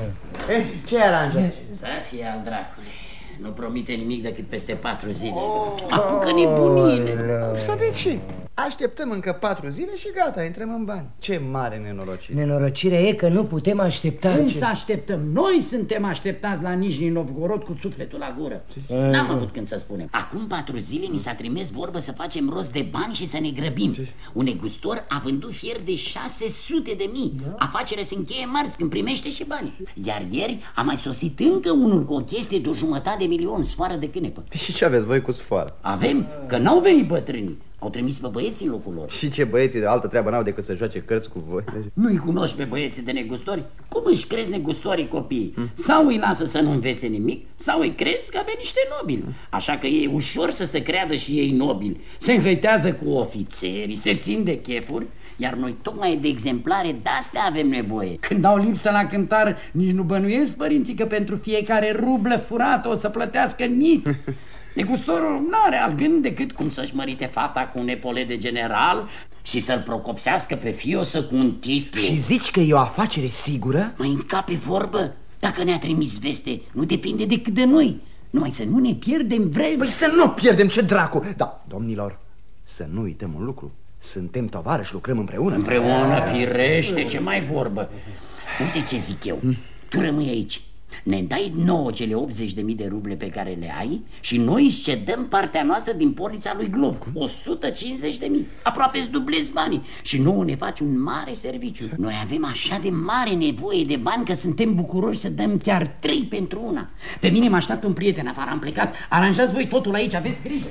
Ce aranjat? Să fie al dracului. Nu promite nimic decât peste 4 zile. Apucă nebunile. Să de ce? Așteptăm încă 4 zile și gata, intrăm în bani. Ce mare nenorocire. Nenorocirea e că nu putem aștepta. Cum să așteptăm? Noi suntem așteptați la Nijni Novgorod cu sufletul la gură. N-am avut când să spunem. Acum 4 zile ni s-a trimis vorbă să facem rost de bani și să ne grăbim. Un negustor a vândut fier de 600.000. Afacerea se încheie marți când primește și banii. Iar ieri a mai sosit încă unul cu o chestie de 500.000, sfoară de cânepă. Și ce aveți voi cu sfoară? Avem, că n-au venit bătrânii. Au trimis pe băieții în locul lor. Și ce băieții de altă treabă n-au decât să joace cărți cu voi? Nu-i cunoști pe băieții de negustori? Cum își crezi negustorii copiii? Sau îi lasă să nu învețe nimic, sau îi crezi că avea niște nobili. Așa că e ușor să se creadă și ei nobili. Se înhăitează cu ofițerii, se țin de chefuri. Iar noi tocmai de exemplare de-astea avem nevoie. Când au lipsă la cântar, nici nu bănuiesc părinții că pentru fiecare rublă furată o să plătească nimic. Negustorul n-are alt gând decât cum să-și mărite fata cu un epolet de general și să-l procopsească pe fiosă cu un titlu. Și zici că e o afacere sigură? Mă încape vorbă. Dacă ne-a trimis veste, nu depinde decât de noi. Numai să nu ne pierdem vreme. Păi să nu pierdem, ce dracu! Da, domnilor, să nu uităm un lucru. Suntem tovarăși, lucrăm împreună. Împreună, firește, ce mai vorbă. Uite ce zic eu. Tu rămâi aici. Ne dai nouă cele 80.000 de ruble pe care le ai și noi îți cedăm partea noastră din pornița lui Glov, 150.000. Aproape-ți dublezi banii și nouă ne faci un mare serviciu. Noi avem așa de mare nevoie de bani că suntem bucuroși să dăm chiar 3 pentru una. Pe mine mă așteaptă un prieten, afară am plecat. Aranjați voi totul aici, aveți grijă.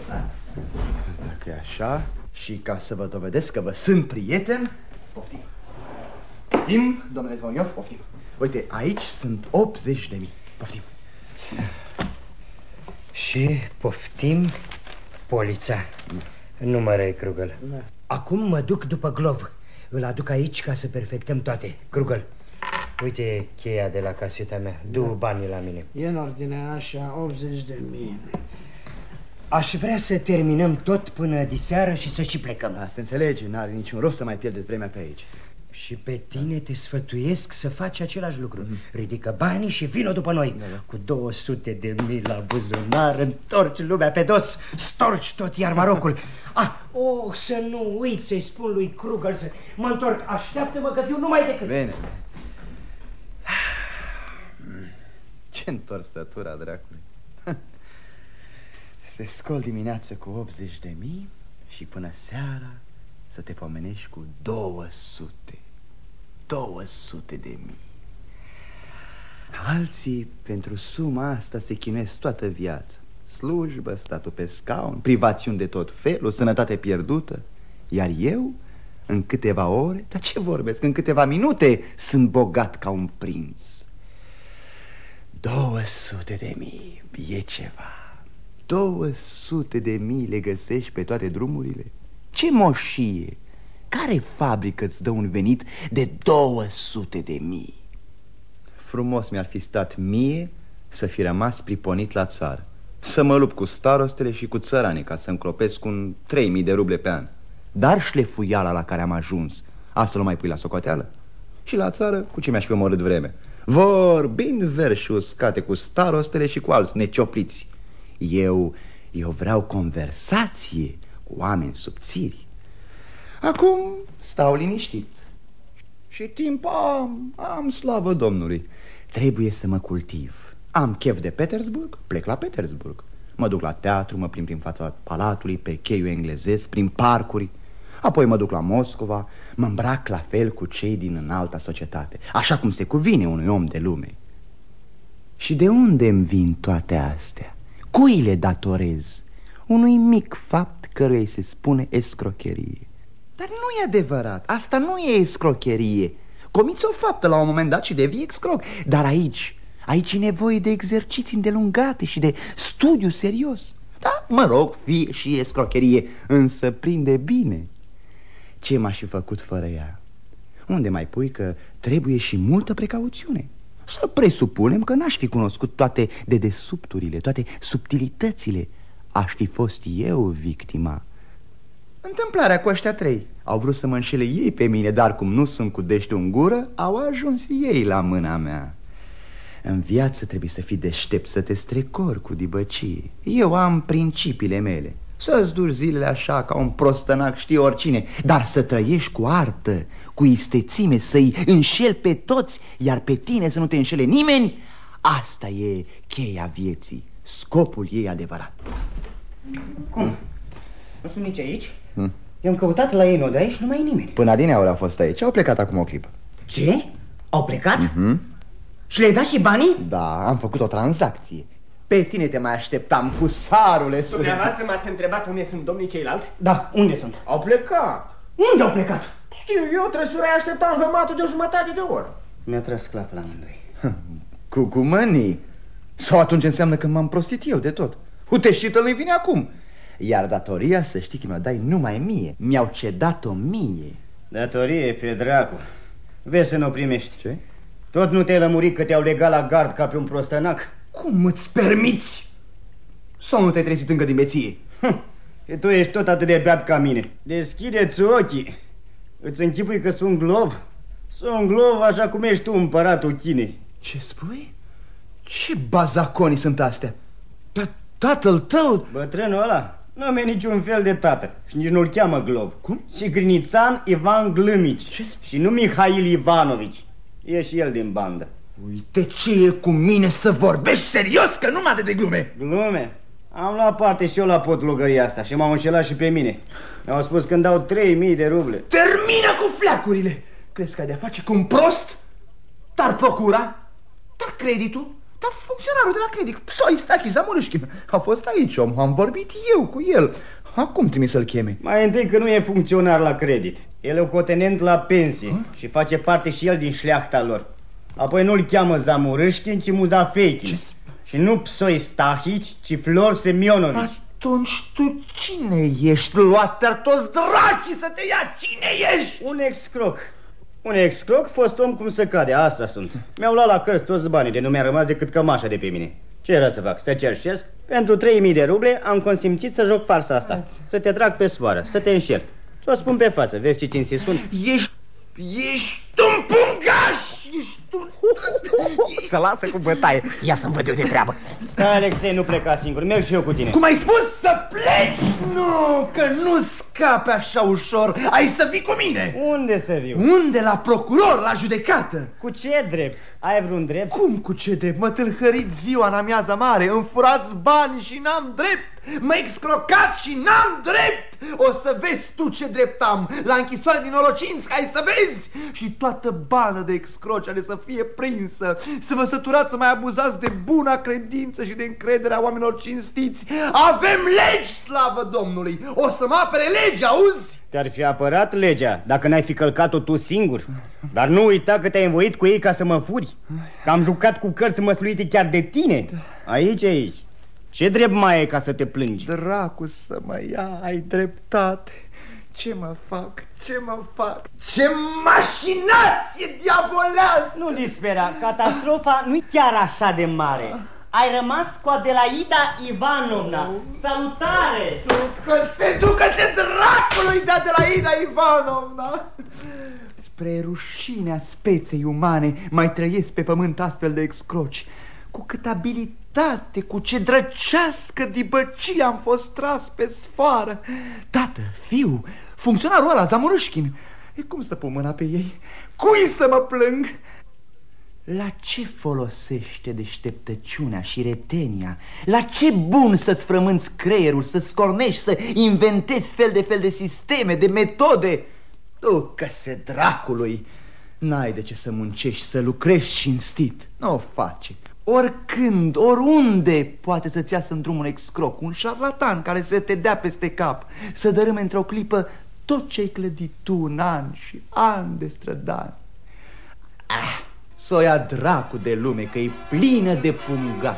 Dacă e așa, și ca să vă dovedesc că vă sunt prieten, poftim. Poftim, domnule Zvoniov, poftim. Uite, aici sunt 80.000. Poftim. Și poftim polița. Numără-i, Krugel. Acum mă duc după Glov. Îl aduc aici ca să perfectăm toate. Krugel, uite cheia de la caseta mea. Du banii la mine. E în ordine, așa, 80.000. Aș vrea să terminăm tot până diseară și să și plecăm. Da, se înțelege, n-are niciun rost să mai pierdeți vremea pe aici. Și pe tine te sfătuiesc să faci același lucru. Ridică banii și vină după noi. Cu 200.000 la buzunar, întorci lumea pe dos, storci tot iar Marocul. Să nu uiți să-i spun lui Krugel să mă întorc. Așteaptă-mă că fiu numai decât. Bine. Ce întorsătura, dracului. Se scol dimineață cu 80.000 și până seara să te pomenești cu 200.000. Alții pentru suma asta se chinuiesc toată viața. Slujbă, statul pe scaun, privațiuni de tot felul, sănătate pierdută. Iar eu, în câteva ore, dar ce vorbesc, în câteva minute sunt bogat ca un prinț. 200.000 e ceva. 200.000 le găsești pe toate drumurile? Ce moșie! Care fabrică îți dă un venit de 200.000? Frumos mi-ar fi stat mie să fi rămas priponit la țară, să mă lupt cu starostele și cu țăranii ca să încropesc un 3.000 de ruble pe an. Dar șlefuiala la care am ajuns, asta nu mai pui la socoteală? Și la țară, cu ce mi-aș fi omorât vreme? vorbind verși uscate cu starostele și cu alți neciopliți. Eu vreau conversație cu oameni subțiri. Acum stau liniștit și timp am, slavă Domnului. Trebuie să mă cultiv. Am chef de Petersburg, plec la Petersburg. Mă duc la teatru, mă plimb prin fața palatului, pe cheiul englezesc, prin parcuri. Apoi mă duc la Moscova, mă îmbrac la fel cu cei din înalta societate, așa cum se cuvine unui om de lume. Și de unde îmi vin toate astea? Cui le datorez? Unui mic fapt căruia îi se spune escrocherie. Dar nu e adevărat, asta nu e escrocherie. Comiți o faptă la un moment dat și devii escroc. Dar aici e nevoie de exerciții îndelungate și de studiu serios. Da, mă rog, fie și escrocherie, însă prinde bine. Ce m-aș fi făcut fără ea? Unde mai pui că trebuie și multă precauțiune? Să presupunem că n-aș fi cunoscut toate dedesubturile, toate subtilitățile. Aș fi fost eu victima. Întâmplarea cu ăștia trei. Au vrut să mă înșele ei pe mine, dar cum nu sunt cu deștiu în gură, au ajuns ei la mâna mea. În viață trebuie să fii deștept, să te strecori cu dibăcie. Eu am principiile mele. Să-ți duci zilele așa ca un prostănac, știe oricine. Dar să trăiești cu artă, cu istețime, să-i înșeli pe toți, iar pe tine să nu te înșele nimeni. Asta e cheia vieții, scopul ei adevărat. Cum? Nu sunt nici aici? I-am căutat la ei, de aici, nu mai e nimeni. Până adineauri au fost aici, au plecat acum o clipă. Ce? Au plecat? Și le-ai dat și banii? Da, am făcut o tranzacție. Pe tine te mai așteptam, husarule. Dumneavoastră m-ați întrebat unde sunt domnii ceilalți? Da, unde sunt? Au plecat. Unde au plecat? Știu, eu trăsura-i așteptam jumătate de o jumătate de oră. Mi-a tras clap la amândoi. Cu mânii? Sau atunci înseamnă că m-am prostit eu de tot. Uteșită nu-i vine acum. Iar datoria, să știi că mi-o dai numai mie. Mi-au cedat-o mie. Datorie pe dracu. Vezi să nu o primești. Ce? Tot nu te-ai lămurit că te-au legat la gard ca pe un prostănac? Cum îți permiți? Sau nu te-ai trezit încă din beție? Că tu ești tot atât de beat ca mine. Deschide-ți ochii. Îți închipui că sunt glov? Sunt glov așa cum ești tu, împăratul Chinei. Ce spui? Ce bazaconii sunt astea? Tatăl tău? Bătrânul ăla nu-mi e niciun fel de tată și nici nu-l cheamă Glov. Cum? Și Grinițan Ivan Glâmici. Ce? Și nu Mihail Ivanovici. E și el din bandă. Uite ce e cu mine, să vorbești serios, că nu mă de glume. Glume? Am luat parte și eu la potlugăria asta și m-au înșelat și pe mine. Mi-au spus că îmi dau 3000 de ruble. Termină cu fleacurile. Crezi că ai de-a face cu un prost? Dar procura? Dar creditul? Dar funcționarul de la credit, Psoi Stachi Zamurâșchin, a fost aici, om, am vorbit eu cu el. Acum trebuie să-l cheme. Mai întâi că nu e funcționar la credit. El e locotenent la pensie și face parte și el din șleachta lor. Apoi nu-l cheamă Zamurâșchin, ci Muzafeikin. Și nu Psoi Stahici, ci Flor Semionovici. Atunci tu cine ești? Luat-ar toți dracii să te ia, cine ești? Un excroc. Un excroc, fost om cum se cade, asta sunt. Mi-au luat la cărți toți banii, de nu mi-a rămas decât cămașa de pe mine. Ce era să fac? Să cerșesc? Pentru 3000 de ruble am consimțit să joc farsa asta. Să te trag pe sfoară, să te înșel. Ți-o spun pe față, vezi ce cinstit sunt? Ești un pungaș! Ești un... Să lasă cu bătaie, ia să-mi văd eu de treabă. Stai, Alexei, nu pleca singur, merg și eu cu tine. Cum ai spus? Să pleci? Nu, că nu scape așa ușor. Ai să vii cu mine. Unde să viu? Unde? La procuror, la judecată. Cu ce drept? Ai vreun drept? Cum cu ce drept? Mă tâlhăriți ziua în amiaza mare, îmi furați bani și n-am drept, mă excrocați și n-am drept. O să vezi tu ce drept am. La închisoare din Orocinsk, ai să vezi. Și toată bană de excroci are să fie prinsă. Să vă săturați să mai abuzați de buna credință și de încrederea oamenilor cinstiți. Avem legi, slavă Domnului. O să mă apere legea, auzi? Te-ar fi apărat legea dacă n-ai fi călcat-o tu singur. Dar nu uita că te-ai învoit cu ei ca să mă furi. Că am jucat cu cărți măsluite chiar de tine. Aici. Ce drept mai ai ca să te plângi? Dracu să mă ia, ai dreptate. Ce mă fac? Ce mă fac? Ce mașinație diavolească! Nu dispera, catastrofa nu-i chiar așa de mare. Ai rămas cu Adelaida Ivanovna. Salutare! Ducă-se dracului de Adelaida Ivanovna! Spre rușinea speței umane mai trăiesc pe pământ astfel de excroci. Cu cât abilitate, cu ce drăcească dibăcie am fost tras pe sfoară. Tată, fiu, funcționarul ăla, Zamurâșchin. E cum să pun mâna pe ei? Cui să mă plâng? La ce folosește deșteptăciunea și retenia? La ce bun să-ți frămânți creierul, să scornești, să inventezi fel de sisteme, de metode? Ducă-se dracului! N-ai de ce să muncești, să lucrezi cinstit. Nu o face. Oricând, oriunde poate să-ți iasă în drum un excroc, un șarlatan care să te dea peste cap, să dărâme într-o clipă tot ce ai clădit tu în ani și ani de strădani. S-o ia dracu de lume, că e plină de pungași.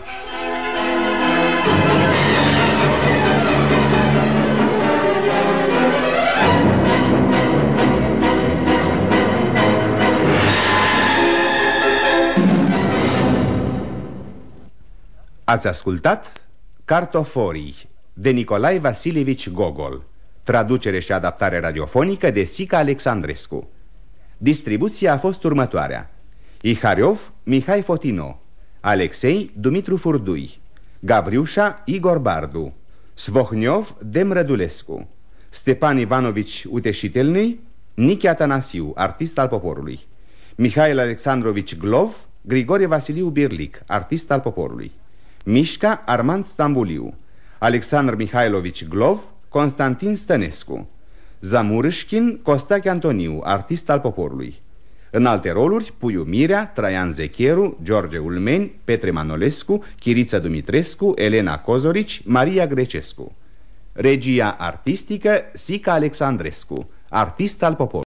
Ați ascultat Cartoforii de Nicolae Vasilievici Gogol, traducere și adaptare radiofonică de Sica Alexandrescu. Distribuția a fost următoarea: Ihariov Mihai Fotino, Alexei Dumitru Furdui, Gavriușa Igor Bardu, Svohniov Dem Rădulescu, Stepan Ivanovici Uteșitelnui, Nichi Atanasiu, artist al poporului, Mihail Alexandrovici Glov, Grigore Vasiliu Birlic, artist al poporului, Mișca Armand Stambuliu, Alexandru Mihailovici Glov, Constantin Stănescu, Zamurâșchin Costache Antoniu, artist al poporului. În alte roluri, Puiu Mirea, Traian Zecheru, George Ulmeni, Petre Manolescu, Chiriță Dumitrescu, Elena Cozorici, Maria Grecescu. Regia artistică Sica Alexandrescu, artist al poporului.